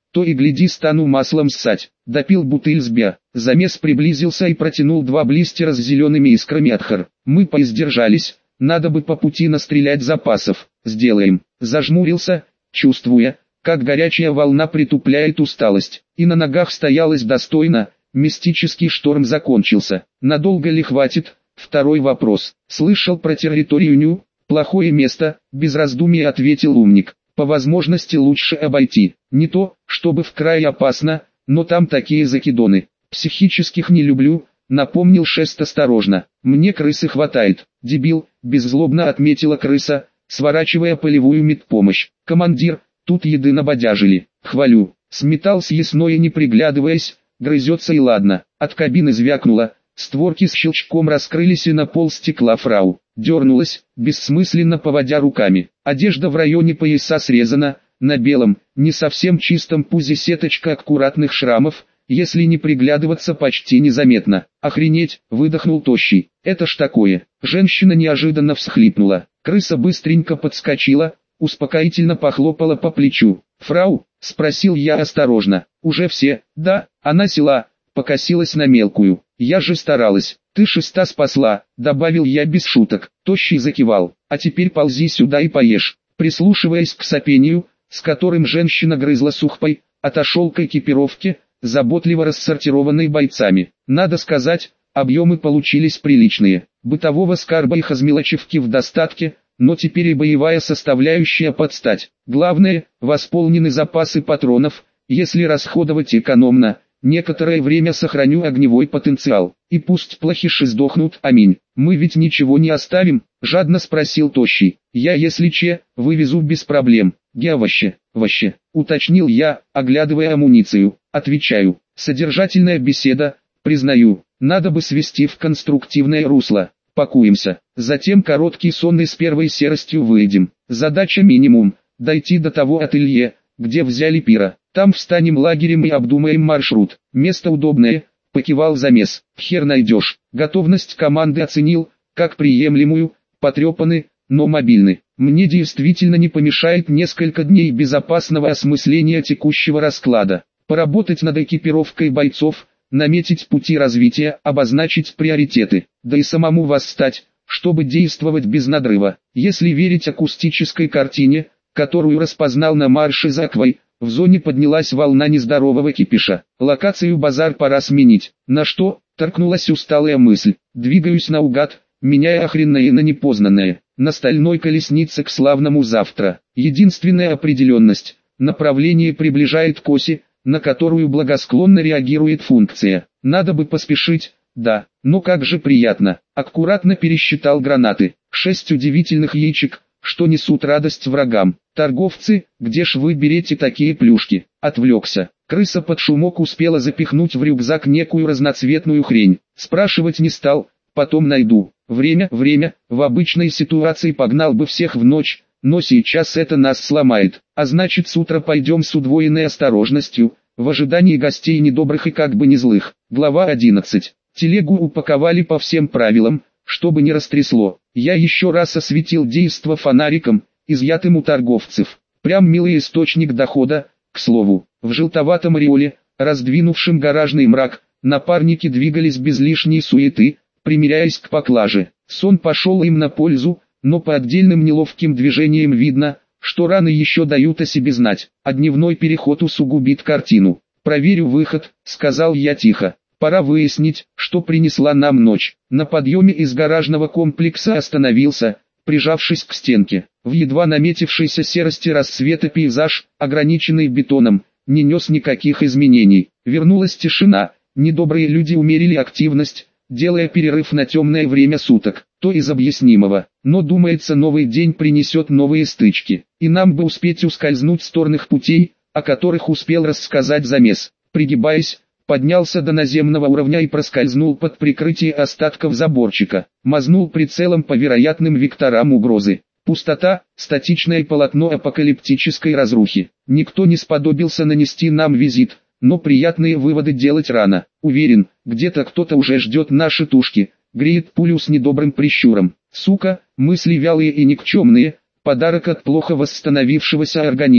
A: то и гляди стану маслом ссать. Допил бутыль с бя. Замес приблизился и протянул 2 блистера с зелеными искрами отхар. Мы поиздержались, надо бы по пути настрелять запасов. Сделаем. Зажмурился, чувствуя, как горячая волна притупляет усталость. И на ногах стоялось достойно, мистический шторм закончился. Надолго ли хватит? Второй вопрос. Слышал про территорию Ню? Плохое место, без раздумий ответил умник. По возможности лучше обойти. Не то, чтобы в край опасно, но там такие закидоны. Психических не люблю, напомнил Шест осторожно. Мне крысы хватает. Дебил, беззлобно отметила крыса, сворачивая полевую медпомощь. Командир, тут еды набодяжили. Хвалю. Сметал съестное не приглядываясь, грызется и ладно. От кабины звякнуло, створки с щелчком раскрылись и на пол стекла фрау. Дернулась, бессмысленно поводя руками. Одежда в районе пояса срезана, на белом, не совсем чистом пузе сеточка аккуратных шрамов, если не приглядываться почти незаметно. Охренеть, выдохнул Тощий. Это ж такое. Женщина неожиданно всхлипнула. Крыса быстренько подскочила, успокоительно похлопала по плечу. «Фрау?» — спросил я осторожно. «Уже все?» «Да». Она села, покосилась на мелкую. «Я же старалась. Ты Шеста спасла», — добавил я без шуток. Тощий закивал. «А теперь ползи сюда и поешь». Прислушиваясь к сопению, с которым женщина грызла сухпай, отошел к экипировке, заботливо рассортированной бойцами. Надо сказать, объемы получились приличные. Бытового скарба и хозмелочевки в достатке, но теперь и боевая составляющая под стать. Главное, восполнены запасы патронов, если расходовать экономно. Некоторое время сохраню огневой потенциал, и пусть плохиши сдохнут, аминь. Мы ведь ничего не оставим, жадно спросил Тощий. Я если че, вывезу без проблем. Вообще, уточнил я, оглядывая амуницию. Отвечаю, содержательная беседа, признаю, надо бы свести в конструктивное русло. Пакуемся, затем короткий сон и с первой серостью выйдем. Задача минимум, дойти до того ателье, где взяли пира. Там встанем лагерем и обдумаем маршрут. Место удобное, покивал замес. Хер найдешь. Готовность команды оценил, как приемлемую, потрепаны, но мобильны. Мне действительно не помешает несколько дней безопасного осмысления текущего расклада. Поработать над экипировкой бойцов, наметить пути развития, обозначить приоритеты, да и самому восстать, чтобы действовать без надрыва. Если верить акустической картине, которую распознал на марше за Аквой, в зоне поднялась волна нездорового кипиша. Локацию базар пора сменить. На что? Торкнулась усталая мысль. Двигаюсь наугад, меняя охренное на непознанное. На стальной колеснице к славному завтра. Единственная определенность. Направление приближает к оси, на которую благосклонно реагирует функция. Надо бы поспешить, да, но как же приятно. Аккуратно пересчитал гранаты. 6 удивительных яичек, что несут радость врагам. Торговцы, где ж вы берете такие плюшки? Отвлекся. Крыса под шумок успела запихнуть в рюкзак некую разноцветную хрень. Спрашивать не стал, потом найду. Время, в обычной ситуации погнал бы всех в ночь, но сейчас это нас сломает. А значит с утра пойдем с удвоенной осторожностью, в ожидании гостей недобрых и как бы не злых. Глава 11. Телегу упаковали по всем правилам, чтобы не растрясло. Я еще раз осветил действо фонариком, изъятым у торговцев. Прям милый источник дохода, к слову. В желтоватом ореоле, раздвинувшем гаражный мрак, напарники двигались без лишней суеты, примиряясь к поклаже. Сон пошел им на пользу, но по отдельным неловким движениям видно, что раны еще дают о себе знать, а дневной переход усугубит картину. «Проверю выход», — сказал я тихо. «Пора выяснить, что принесла нам ночь». На подъеме из гаражного комплекса остановился, прижавшись к стенке. В едва наметившейся серости рассвета пейзаж, ограниченный бетоном, не нес никаких изменений. Вернулась тишина, недобрые люди умерили активность, делая перерыв на темное время суток. То из объяснимого, но думается новый день принесет новые стычки, и нам бы успеть ускользнуть с торных путей, о которых успел рассказать замес. Пригибаясь, поднялся до наземного уровня и проскользнул под прикрытие остатков заборчика, мазнул прицелом по вероятным векторам угрозы. Пустота, статичное полотно апокалиптической разрухи. Никто не сподобился нанести нам визит, но приятные выводы делать рано. Уверен, где-то кто-то уже ждет наши тушки, греет пулю с недобрым прищуром. Сука, мысли вялые и никчемные, подарок от плохо восстановившегося организма.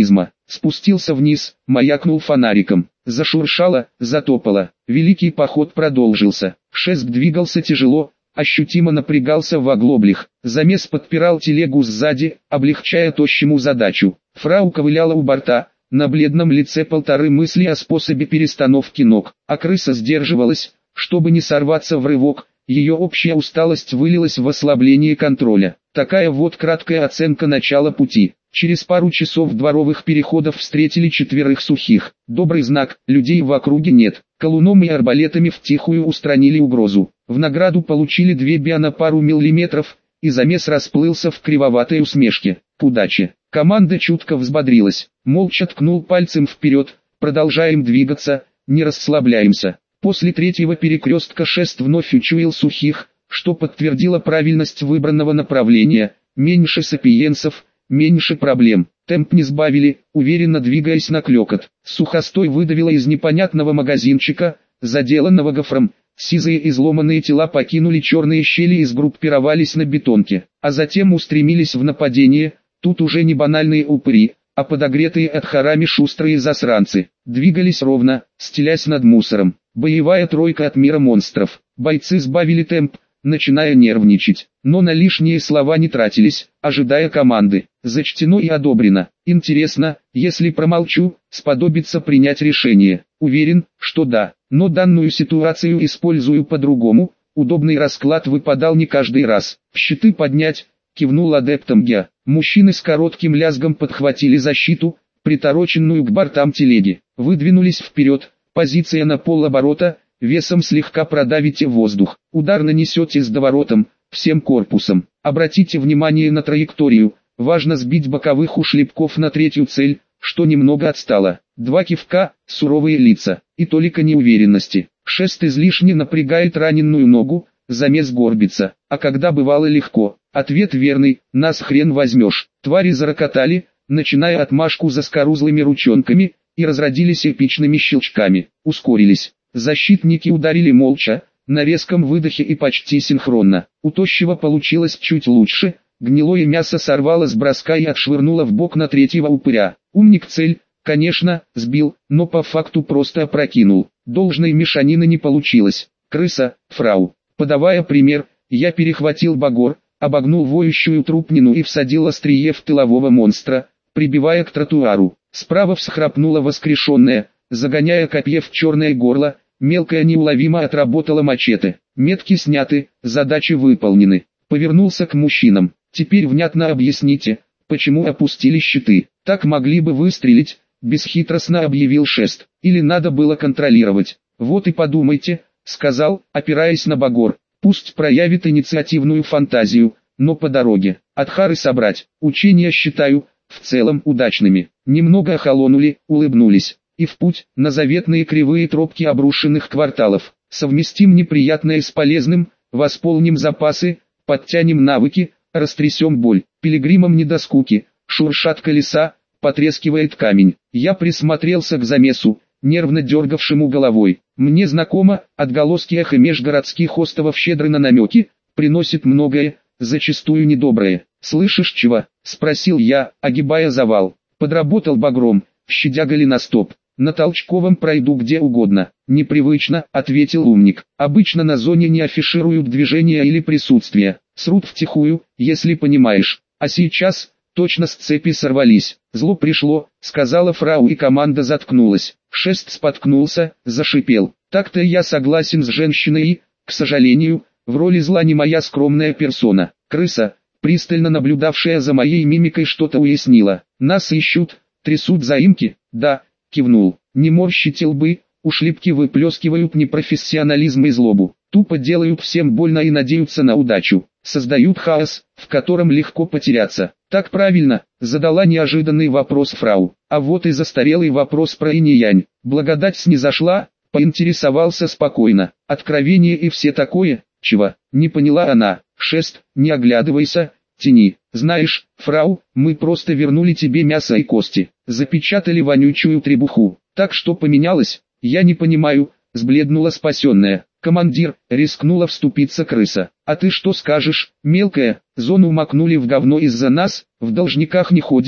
A: спустился вниз, маякнул фонариком. Зашуршало, затопало. Великий поход продолжился. Шест двигался тяжело, ощутимо напрягался в оглоблях. Замес подпирал телегу сзади, облегчая тощему задачу. Фрау ковыляла у борта, на бледном лице полторы мысли о способе перестановки ног, а крыса сдерживалась, чтобы не сорваться в рывок. Ее общая усталость вылилась в ослабление контроля. Такая вот краткая оценка начала пути. Через пару часов дворовых переходов встретили 4 сухих. Добрый знак, людей в округе нет. Колуном и арбалетами втихую устранили угрозу. В награду получили 2 биа на пару миллиметров, и замес расплылся в кривоватой усмешке. К удаче. Команда чутко взбодрилась. Молча ткнул пальцем вперед. Продолжаем двигаться, не расслабляемся. После 3-го перекрестка Шест вновь учуял сухих, что подтвердило правильность выбранного направления. Меньше сапиенсов, меньше проблем. Темп не сбавили, уверенно двигаясь на клёкот. Сухостой выдавило из непонятного магазинчика, заделанного гофром. Сизые изломанные тела покинули черные щели и сгруппировались на бетонке, а затем устремились в нападение. Тут уже не банальные упыри, а подогретые от харами шустрые засранцы. Двигались ровно, стелясь над мусором. Боевая тройка от мира монстров. Бойцы сбавили темп, начиная нервничать, но на лишние слова не тратились, ожидая команды. Зачтено и одобрено. Интересно, если промолчу, сподобится принять решение. Уверен, что да, но данную ситуацию использую по-другому. Удобный расклад выпадал не каждый раз. Щиты поднять, кивнул адептом Геа. Мужчины с коротким лязгом подхватили защиту, притороченную к бортам телеги. Выдвинулись вперед, позиция на полоборота. Весом слегка продавите воздух. Удар нанесете с доворотом, всем корпусом. Обратите внимание на траекторию. Важно сбить боковых ушлепков на 3-ю цель, что немного отстало. 2 кивка, суровые лица, и толика неуверенности. Шест излишне напрягает раненую ногу, замес горбится. А когда бывало легко? Ответ верный, нас хрен возьмешь. Твари зарокотали, начиная отмашку заскорузлыми ручонками, и разродились эпичными щелчками. Ускорились. Защитники ударили молча, на резком выдохе и почти синхронно. У тощего получилось чуть лучше, гнилое мясо сорвало с броска и отшвырнуло в бок на 3-го упыря. Умник цель, конечно, сбил, но по факту просто опрокинул. Должной мешанины не получилось. Крыса, фрау. Подавая пример, я перехватил багор, обогнул воющую трупнину и всадил острие в тылового монстра, прибивая к тротуару. Справа всхрапнула воскрешенная, загоняя копье в черное горло. Мелкая неуловимо отработала мачете. Метки сняты, задачи выполнены. Повернулся к мужчинам. Теперь внятно объясните, почему опустили щиты. Так могли бы выстрелить, бесхитростно объявил Шест. Или надо было контролировать. Вот и подумайте, сказал, опираясь на багор. Пусть проявит инициативную фантазию, но по дороге. Адхары собрать. Учения считаю, в целом удачными. Немного охолонули, улыбнулись. И в путь, на заветные кривые тропки обрушенных кварталов. Совместим неприятное с полезным, восполним запасы, подтянем навыки, растрясем боль. Пилигримам не до скуки, шуршат колеса, потрескивает камень. Я присмотрелся к замесу, нервно дергавшему головой. Мне знакомо, отголоски эхо межгородских островов щедры на намеки, приносит многое, зачастую недоброе. «Слышишь чего?» — спросил я, огибая завал. Подработал багром, щадя голеностоп. На Толчковом пройду где угодно. Непривычно, ответил умник. Обычно на зоне не афишируют движения или присутствие. Срут втихую, если понимаешь. А сейчас, точно с цепи сорвались. Зло пришло, сказала фрау, и команда заткнулась. Шест споткнулся, зашипел. Так-то я согласен с женщиной и, к сожалению, в роли зла не моя скромная персона. Крыса, пристально наблюдавшая за моей мимикой, что-то уяснила. Нас ищут, трясут заимки, да. Кивнул. Не морщите лбы, ушлепки выплескивают непрофессионализм и злобу. Тупо делают всем больно и надеются на удачу. Создают хаос, в котором легко потеряться. Так правильно, задала неожиданный вопрос фрау. А вот и застарелый вопрос про инь-янь. Благодать снизошла, поинтересовался спокойно. Откровение и все такое, чего? Не поняла она. Шест, не оглядывайся, тяни. Знаешь, фрау, мы просто вернули тебе мясо и кости. Запечатали вонючую требуху. Так что поменялось? Я не понимаю, сбледнула спасенная. Командир, рискнула вступиться крыса. А ты что скажешь, мелкая? Зону макнули в говно из-за нас, в должниках не ходим,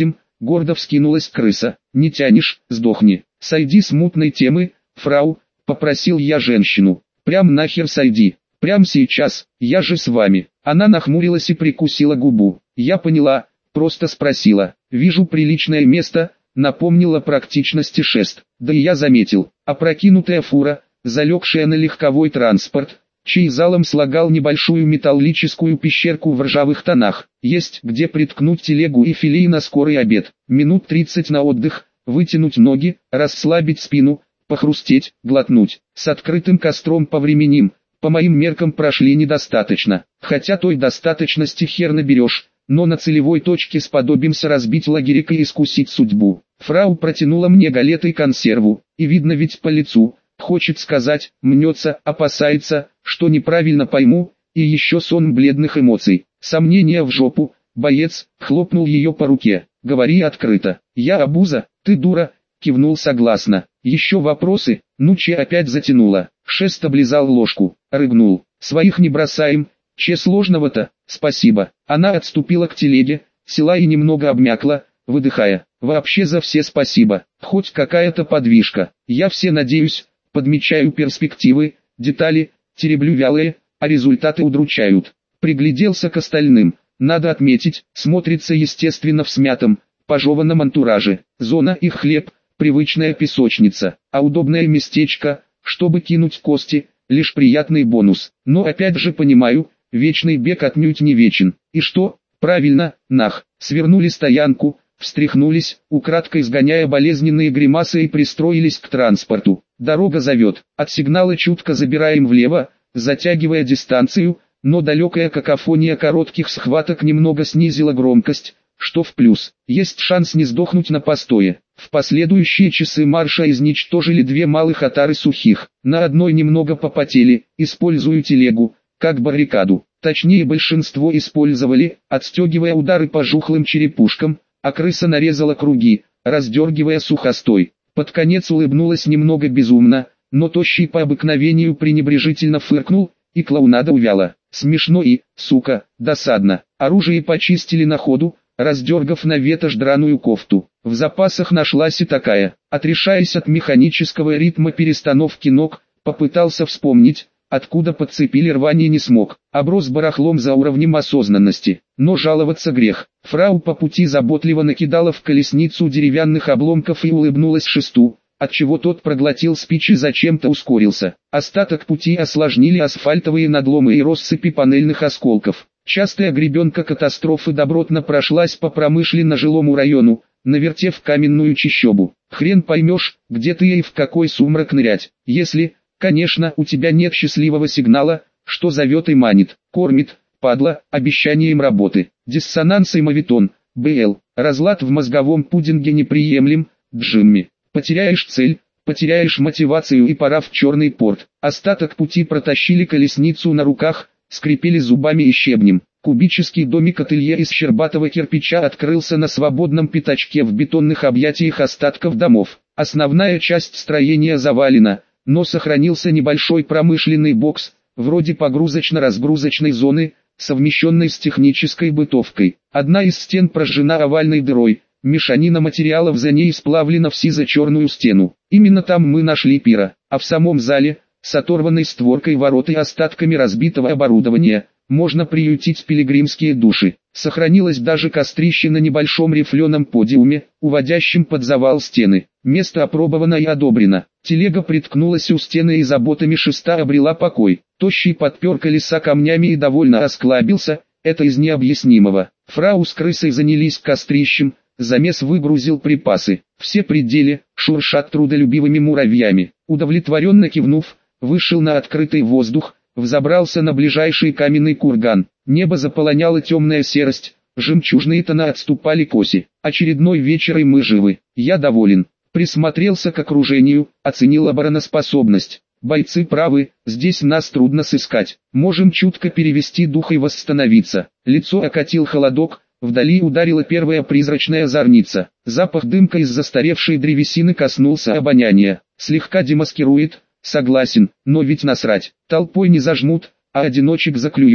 A: Гордо вскинулась крыса. Не тянешь, сдохни. Сойди с мутной темы, фрау, попросил я женщину. Прям нахер сойди. Прям сейчас, я же с вами. Она нахмурилась и прикусила губу. Я поняла, просто спросила. Вижу приличное место, напомнила практичности шест. Да и я заметил, опрокинутая фура, залегшая на легковой транспорт, чей залом слагал небольшую металлическую пещерку в ржавых тонах. Есть где приткнуть телегу и филей на скорый обед. Минут 30 на отдых, вытянуть ноги, расслабить спину, похрустеть, глотнуть. С открытым костром повременим. По моим меркам прошли недостаточно. Хотя той достаточности хер наберешь, но на целевой точке сподобимся разбить лагерек и искусить судьбу. Фрау протянула мне галеты и консерву, и видно ведь по лицу, хочет сказать, мнется, опасается, что неправильно пойму, и еще сон бледных эмоций. Сомнения в жопу, боец, хлопнул ее по руке. Говори открыто. Я обуза, ты дура, кивнул согласно. Еще вопросы? Ну че опять затянула. Шест облизал ложку, рыгнул. Своих не бросаем, че сложного-то, спасибо. Она отступила к телеге, села и немного обмякла, выдыхая. Вообще за все спасибо, хоть какая-то подвижка. Я все надеюсь, подмечаю перспективы, детали, тереблю вялые, а результаты удручают. Пригляделся к остальным. Надо отметить, смотрится естественно в смятом, пожеванном антураже. Зона и хлеб, привычная песочница, а удобное местечко, чтобы кинуть кости, лишь приятный бонус. Но опять же понимаю, вечный бег отнюдь не вечен. И что? Правильно, нах, свернули стоянку, встряхнулись, украдкой сгоняя болезненные гримасы и пристроились к транспорту. Дорога зовет, от сигнала чутко забираем влево, затягивая дистанцию, но далекая какофония коротких схваток немного снизила громкость, что в плюс. Есть шанс не сдохнуть на постое. В последующие часы марша изничтожили две малых отары сухих. На одной немного попотели, используя телегу, как баррикаду. Точнее большинство использовали, отстегивая удары по жухлым черепушкам, а крыса нарезала круги, раздергивая сухостой. Под конец улыбнулась немного безумно, но тощий по обыкновению пренебрежительно фыркнул, и клоунада увяла. Смешно и, сука, досадно. Оружие почистили на ходу, раздергав на ветошь драную кофту. В запасах нашлась и такая. Отрешаясь от механического ритма перестановки ног, попытался вспомнить, откуда подцепили рвание не смог. Оброс барахлом за уровнем осознанности. Но жаловаться грех. Фрау по пути заботливо накидала в колесницу деревянных обломков и улыбнулась шесту, отчего тот проглотил спич и зачем-то ускорился. Остаток пути осложнили асфальтовые надломы и россыпи панельных осколков. Частая гребенка катастрофы добротно прошлась по промышленно-жилому району, навертев каменную чащобу. Хрен поймешь, где ты и в какой сумрак нырять, если, конечно, у тебя нет счастливого сигнала, что зовет и манит, кормит, падла, обещанием работы. Диссонанс и мавитон, БЛ, разлад в мозговом пудинге неприемлем, Джимми. Потеряешь цель, потеряешь мотивацию и пора в черный порт. Остаток пути протащили колесницу на руках, скрипели зубами и щебнем. Кубический домик-ателье из щербатого кирпича открылся на свободном пятачке в бетонных объятиях остатков домов. Основная часть строения завалена, но сохранился небольшой промышленный бокс, вроде погрузочно-разгрузочной зоны, совмещенной с технической бытовкой. Одна из стен прожжена овальной дырой, мешанина материалов за ней сплавлена в сизо-черную стену. Именно там мы нашли пира, а в самом зале, с оторванной створкой ворот и остатками разбитого оборудования, можно приютить пилигримские души. Сохранилось даже кострище на небольшом рифленом подиуме, уводящем под завал стены. Место опробовано и одобрено. Телега приткнулась у стены и заботами шеста обрела покой. Тощий подпер колеса камнями и довольно осклабился, это из необъяснимого. Фрау с крысой занялись кострищем, замес выгрузил припасы. Все пределы, шуршат трудолюбивыми муравьями. Удовлетворенно кивнув, вышел на открытый воздух, взобрался на ближайший каменный курган. Небо заполоняла темная серость, жемчужные тона отступали к оси. Очередной вечер и мы живы. Я доволен. Присмотрелся к окружению, оценил обороноспособность. Бойцы правы, здесь нас трудно сыскать. Можем чутко перевести дух и восстановиться. Лицо окатил холодок, вдали ударила первая призрачная зорница. Запах дымка из застаревшей древесины коснулся обоняния. Слегка демаскирует, согласен, но ведь насрать. Толпой не зажмут, а одиночек заклюем.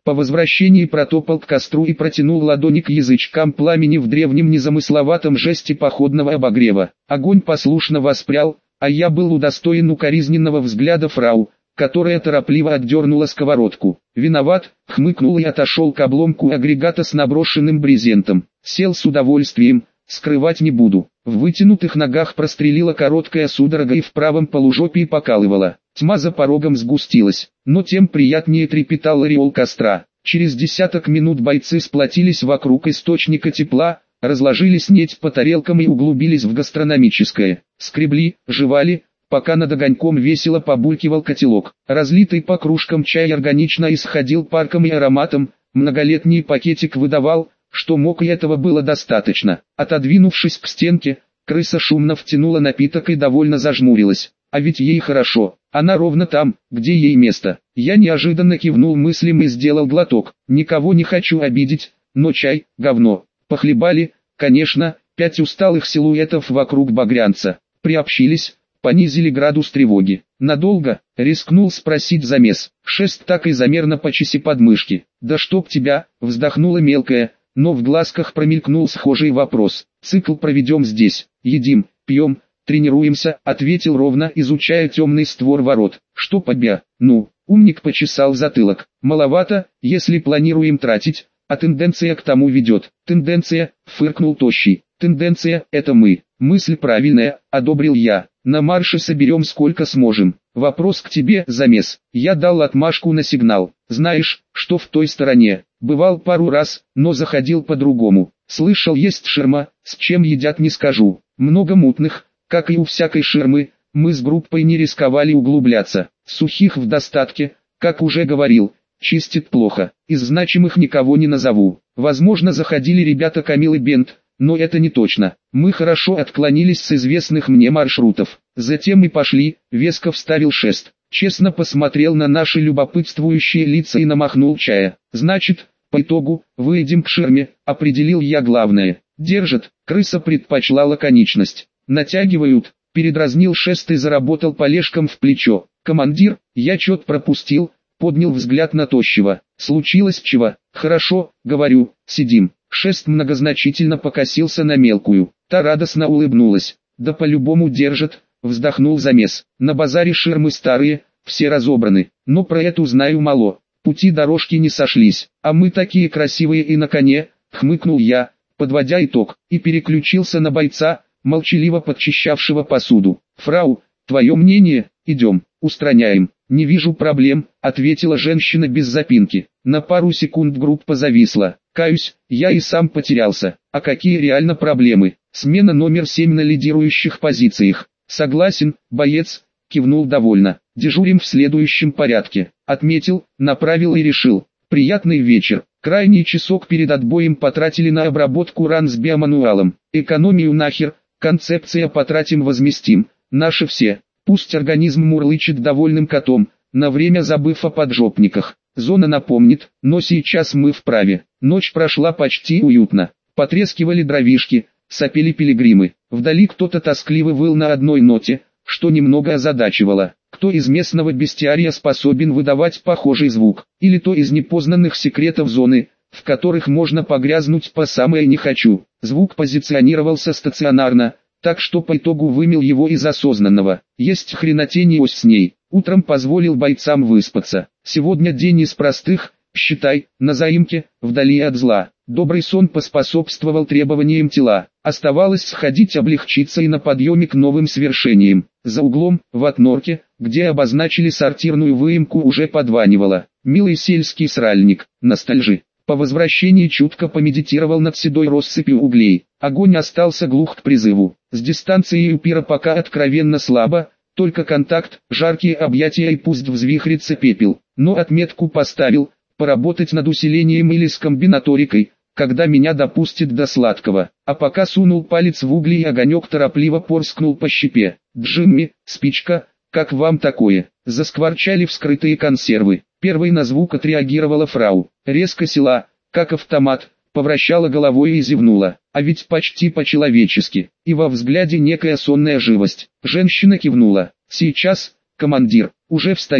A: По возвращении протопал к костру и протянул ладони к язычкам пламени в древнем незамысловатом жесте походного обогрева. Огонь послушно воспрял, а я был удостоен укоризненного взгляда фрау, которая торопливо отдернула сковородку. «Виноват», хмыкнул и отошел к обломку агрегата с наброшенным брезентом. Сел с удовольствием, скрывать не буду. В вытянутых ногах прострелила короткая судорога и в правом полужопии покалывала. Тьма за порогом сгустилась, но тем приятнее трепетал ореол костра. Через десяток минут бойцы сплотились вокруг источника тепла, разложили снеть по тарелкам и углубились в гастрономическое. Скребли, жевали, пока над огоньком весело побулькивал котелок. Разлитый по кружкам чай органично исходил парком и ароматом, многолетний пакетик выдавал, что мог, и этого было достаточно. Отодвинувшись к стенке, крыса шумно втянула напиток и довольно зажмурилась. А ведь ей хорошо, она ровно там, где ей место. Я неожиданно кивнул мыслям и сделал глоток. Никого не хочу обидеть, но чай – говно. Похлебали, конечно, 5 усталых силуэтов вокруг багрянца. Приобщились, понизили градус тревоги. Надолго, рискнул спросить замес. Шест так и замерно почеси подмышки. «Да чтоб тебя», вздохнула мелкая, но в глазках промелькнул схожий вопрос. «Цикл проведем здесь, едим, пьем, тренируемся», ответил ровно, изучая темный створ ворот. «Что побя?» «Ну», умник почесал затылок. «Маловато, если планируем тратить, а тенденция к тому ведет». «Тенденция», фыркнул тощий. «Тенденция – это мы». «Мысль правильная», одобрил я. «На марше соберем сколько сможем». «Вопрос к тебе, замес». Я дал отмашку на сигнал. «Знаешь, что в той стороне?» «Бывал пару раз, но заходил по-другому. Слышал, есть ширма, с чем едят не скажу. Много мутных, как и у всякой ширмы, мы с группой не рисковали углубляться. Сухих в достатке, как уже говорил, чистит плохо. Из значимых никого не назову. Возможно, заходили ребята Камилы Бент, но это не точно. Мы хорошо отклонились с известных мне маршрутов. Затем и пошли», веско вставил Шест. Честно посмотрел на наши любопытствующие лица и намахнул чая. «Значит, по итогу, выйдем к ширме», определил я главное. «Держат», крыса предпочла лаконичность. «Натягивают», передразнил Шест и заработал полежком в плечо. «Командир, я чет пропустил», поднял взгляд на тощего. «Случилось чего?» «Хорошо, говорю, сидим». Шест многозначительно покосился на мелкую. Та радостно улыбнулась. «Да по-любому держат», вздохнул замес. «На базаре ширмы старые, все разобраны, но про эту знаю мало. Пути дорожки не сошлись, а мы такие красивые и на коне», хмыкнул я, подводя итог, и переключился на бойца, молчаливо подчищавшего посуду. «Фрау, твое мнение?» «Идем, устраняем». «Не вижу проблем», ответила женщина без запинки. На пару секунд группа зависла. Каюсь, я и сам потерялся. А какие реально проблемы? Смена номер 7 на лидирующих позициях. «Согласен, боец», кивнул довольно. «Дежурим в следующем порядке». Отметил, направил и решил. Приятный вечер. Крайний часок перед отбоем потратили на обработку ран с биомануалом. Экономию нахер, концепция «потратим возместим», наши все. Пусть организм мурлычет довольным котом, на время забыв о поджопниках. Зона напомнит, но сейчас мы вправе. Ночь прошла почти уютно. Потрескивали дровишки, сопели пилигримы. Вдали кто-то тоскливо выл на одной ноте, что немного озадачивало. Кто из местного бестиария способен выдавать похожий звук? Или то из непознанных секретов зоны, в которых можно погрязнуть по самое не хочу? Звук позиционировался стационарно, так что по итогу вымел его из осознанного. Есть хренотень ось с ней. Утром позволил бойцам выспаться. Сегодня день из простых, считай, на заимке, вдали от зла. Добрый сон поспособствовал требованиям тела. Оставалось сходить облегчиться и на подъеме к новым свершениям. За углом, в отнорке, где обозначили сортирную выемку, уже подванивало. Милый сельский сральник, ностальжи. По возвращении чутко помедитировал над седой россыпью углей. Огонь остался глух к призыву. С дистанции у пира пока откровенно слабо, только контакт, жаркие объятия и пусть взвихрится пепел. Но отметку поставил, поработать над усилением или с комбинаторикой, когда меня допустит до сладкого. А пока сунул палец в угли и огонек торопливо порскнул по щепе. «Джимми, спичка, как вам такое?» Заскворчали вскрытые консервы. Первой на звук отреагировала фрау. Резко села, как автомат, повращала головой и зевнула. А ведь почти по-человечески. И во взгляде некая сонная живость. Женщина кивнула. «Сейчас, командир, уже встаю».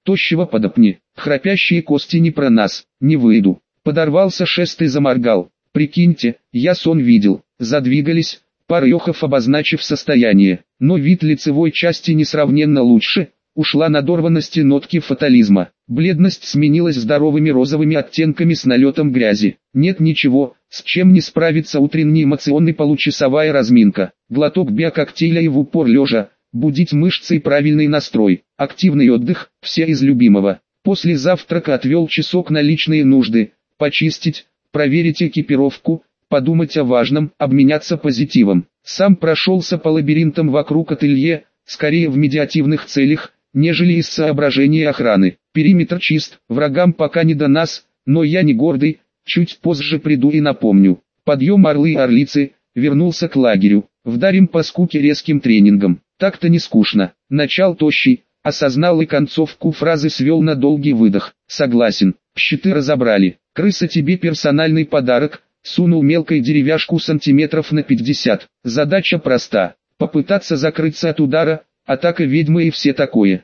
A: тощего подопни, храпящие кости не про нас, не выйду. Подорвался шест и заморгал. Прикиньте, я сон видел. Задвигались, Парехов обозначив состояние, но вид лицевой части несравненно лучше. Ушла надорванность и нотки фатализма. Бледность сменилась здоровыми розовыми оттенками с налетом грязи. Нет ничего, с чем не справится утренний эмоционный получасовая разминка. Глоток биококтейля и в упор лежа. Будить мышцы и правильный настрой. Активный отдых, все из любимого. После завтрака отвел часок на личные нужды. Почистить, проверить экипировку, подумать о важном, обменяться позитивом. Сам прошелся по лабиринтам вокруг ателье, скорее в медиативных целях, нежели из соображения охраны. Периметр чист, врагам пока не до нас, но я не гордый, чуть позже приду и напомню. Подъем орлы и орлицы, вернулся к лагерю, вдарим по скуке резким тренингом. Так-то не скучно. Начал тощий, осознал и концовку фразы свел на долгий выдох. Согласен, щиты разобрали. Крыса тебе персональный подарок, сунул мелкой деревяшку сантиметров на 50. Задача проста. Попытаться закрыться от удара, атака ведьмы и все такое.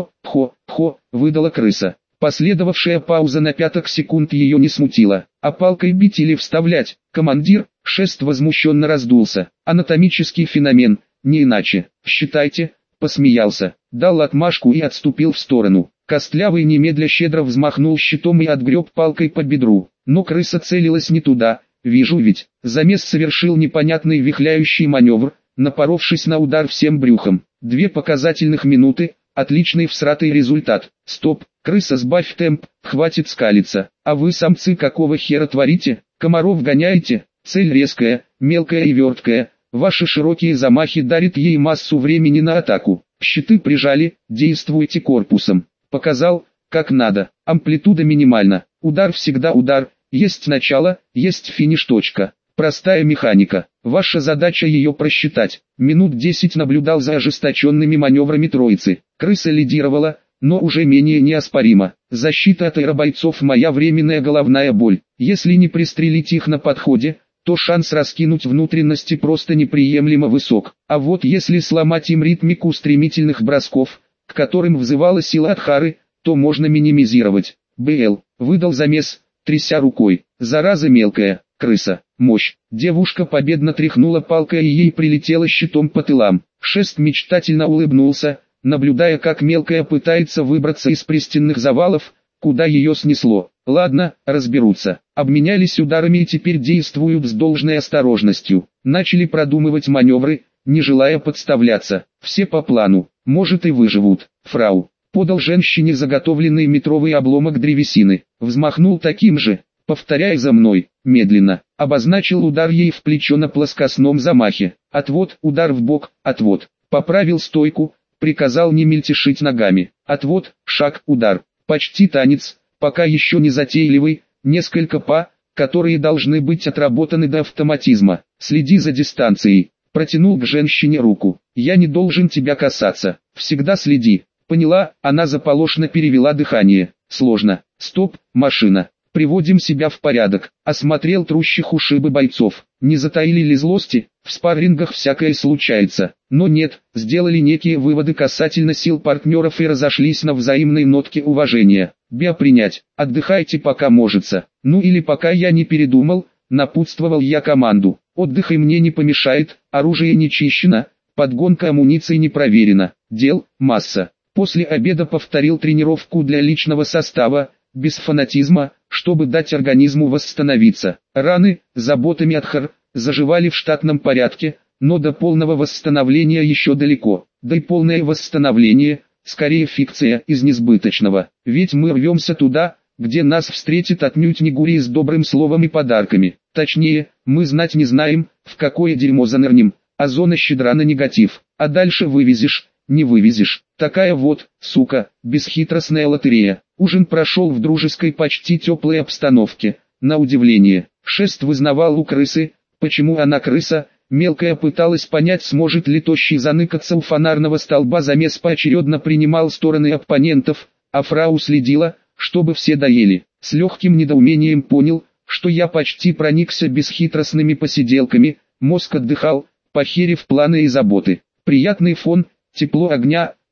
A: Хо, выдала крыса. Последовавшая пауза на 5 секунд ее не смутила. А палкой бить или вставлять? Командир, шест возмущенно раздулся. Анатомический феномен, не иначе. Считайте, посмеялся. Дал отмашку и отступил в сторону. Костлявый немедля щедро взмахнул щитом и отгреб палкой по бедру. Но крыса целилась не туда. Вижу ведь. Замес совершил непонятный вихляющий маневр, напоровшись на удар всем брюхом. 2 показательных минуты. Отличный всратый результат. Стоп, крыса, сбавь темп, хватит скалиться. А вы, самцы, какого хера творите? Комаров гоняете? Цель резкая, мелкая и верткая. Ваши широкие замахи дарят ей массу времени на атаку. Щиты прижали, действуйте корпусом. Показал, как надо. Амплитуда минимальна. Удар всегда удар. Есть начало, есть финиш. Точка. Простая механика. Ваша задача ее просчитать. Минут 10 наблюдал за ожесточенными маневрами троицы. Крыса лидировала, но уже менее неоспоримо. Защита от аэробойцов моя временная головная боль. Если не пристрелить их на подходе, то шанс раскинуть внутренности просто неприемлемо высок. А вот если сломать им ритмику стремительных бросков, к которым взывала сила Адхары, то можно минимизировать. БЛ. Выдал замес, тряся рукой. Зараза мелкая. Крыса. Мощь. Девушка победно тряхнула палкой и ей прилетело щитом по тылам. Шест мечтательно улыбнулся, наблюдая, как мелкая пытается выбраться из пристенных завалов, куда ее снесло. Ладно, разберутся. Обменялись ударами и теперь действуют с должной осторожностью. Начали продумывать маневры, не желая подставляться. Все по плану. Может и выживут. Фрау. Подал женщине заготовленный метровый обломок древесины. Взмахнул таким же. Повторяй за мной, медленно. Обозначил удар ей в плечо на плоскостном замахе. Отвод, удар в бок, отвод. Поправил стойку, приказал не мельтешить ногами. Отвод, шаг, удар. Почти танец, пока еще не затейливый, несколько па, которые должны быть отработаны до автоматизма. Следи за дистанцией. Протянул к женщине руку. Я не должен тебя касаться. Всегда следи. Поняла, она заполошно перевела дыхание. Сложно. Стоп, машина. Приводим себя в порядок. Осмотрел трущих ушибы бойцов. Не затаили ли злости? В спаррингах всякое случается. Но нет, сделали некие выводы касательно сил партнеров и разошлись на взаимной нотке уважения. Принять. Отдыхайте пока можется. Ну или пока я не передумал, напутствовал я команду. Отдых и мне не помешает, оружие не чищено, подгонка амуниции не проверена. Дел масса. После обеда повторил тренировку для личного состава, без фанатизма, чтобы дать организму восстановиться. Раны, заботами Адхар, заживали в штатном порядке, но до полного восстановления еще далеко. Да и полное восстановление, скорее фикция из несбыточного. Ведь мы рвемся туда, где нас встретит отнюдь не Гурий с добрым словом и подарками. Точнее, мы знать не знаем, в какое дерьмо занырнем, а зона щедра на негатив. А дальше вывезешь, не вывезешь. Такая вот, сука, бесхитростная лотерея. Ужин прошел в дружеской, почти теплой обстановке. На удивление, Шест вызнавал у крысы, почему она крыса. Мелкая пыталась понять, сможет ли тощий заныкаться у фонарного столба. Замес поочередно принимал стороны оппонентов, а фрау следила, чтобы все доели. С легким недоумением понял, что я почти проникся бесхитростными посиделками. Мозг отдыхал, похерив планы и заботы. Приятный фон, тепло огня,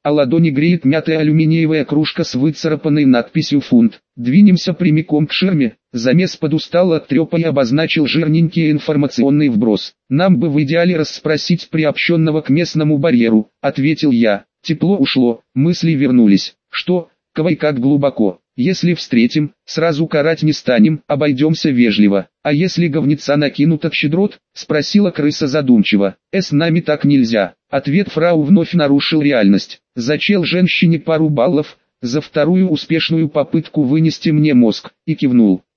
A: а ладони греет мятая алюминиевая кружка с выцарапанной надписью «Фунт». Двинемся прямиком к ширме. Замес подустал от трепа и обозначил жирненький информационный вброс. Нам бы в идеале расспросить приобщенного к местному барьеру, ответил я. Тепло ушло, мысли вернулись. Что, кого и как глубоко. Если встретим, сразу карать не станем, обойдемся вежливо. А если говнеца накинут от щедрот? Спросила крыса задумчиво. С нами так нельзя. Ответ фрау вновь нарушил реальность. Зачел женщине пару баллов за вторую успешную попытку вынести мне мозг, и кивнул.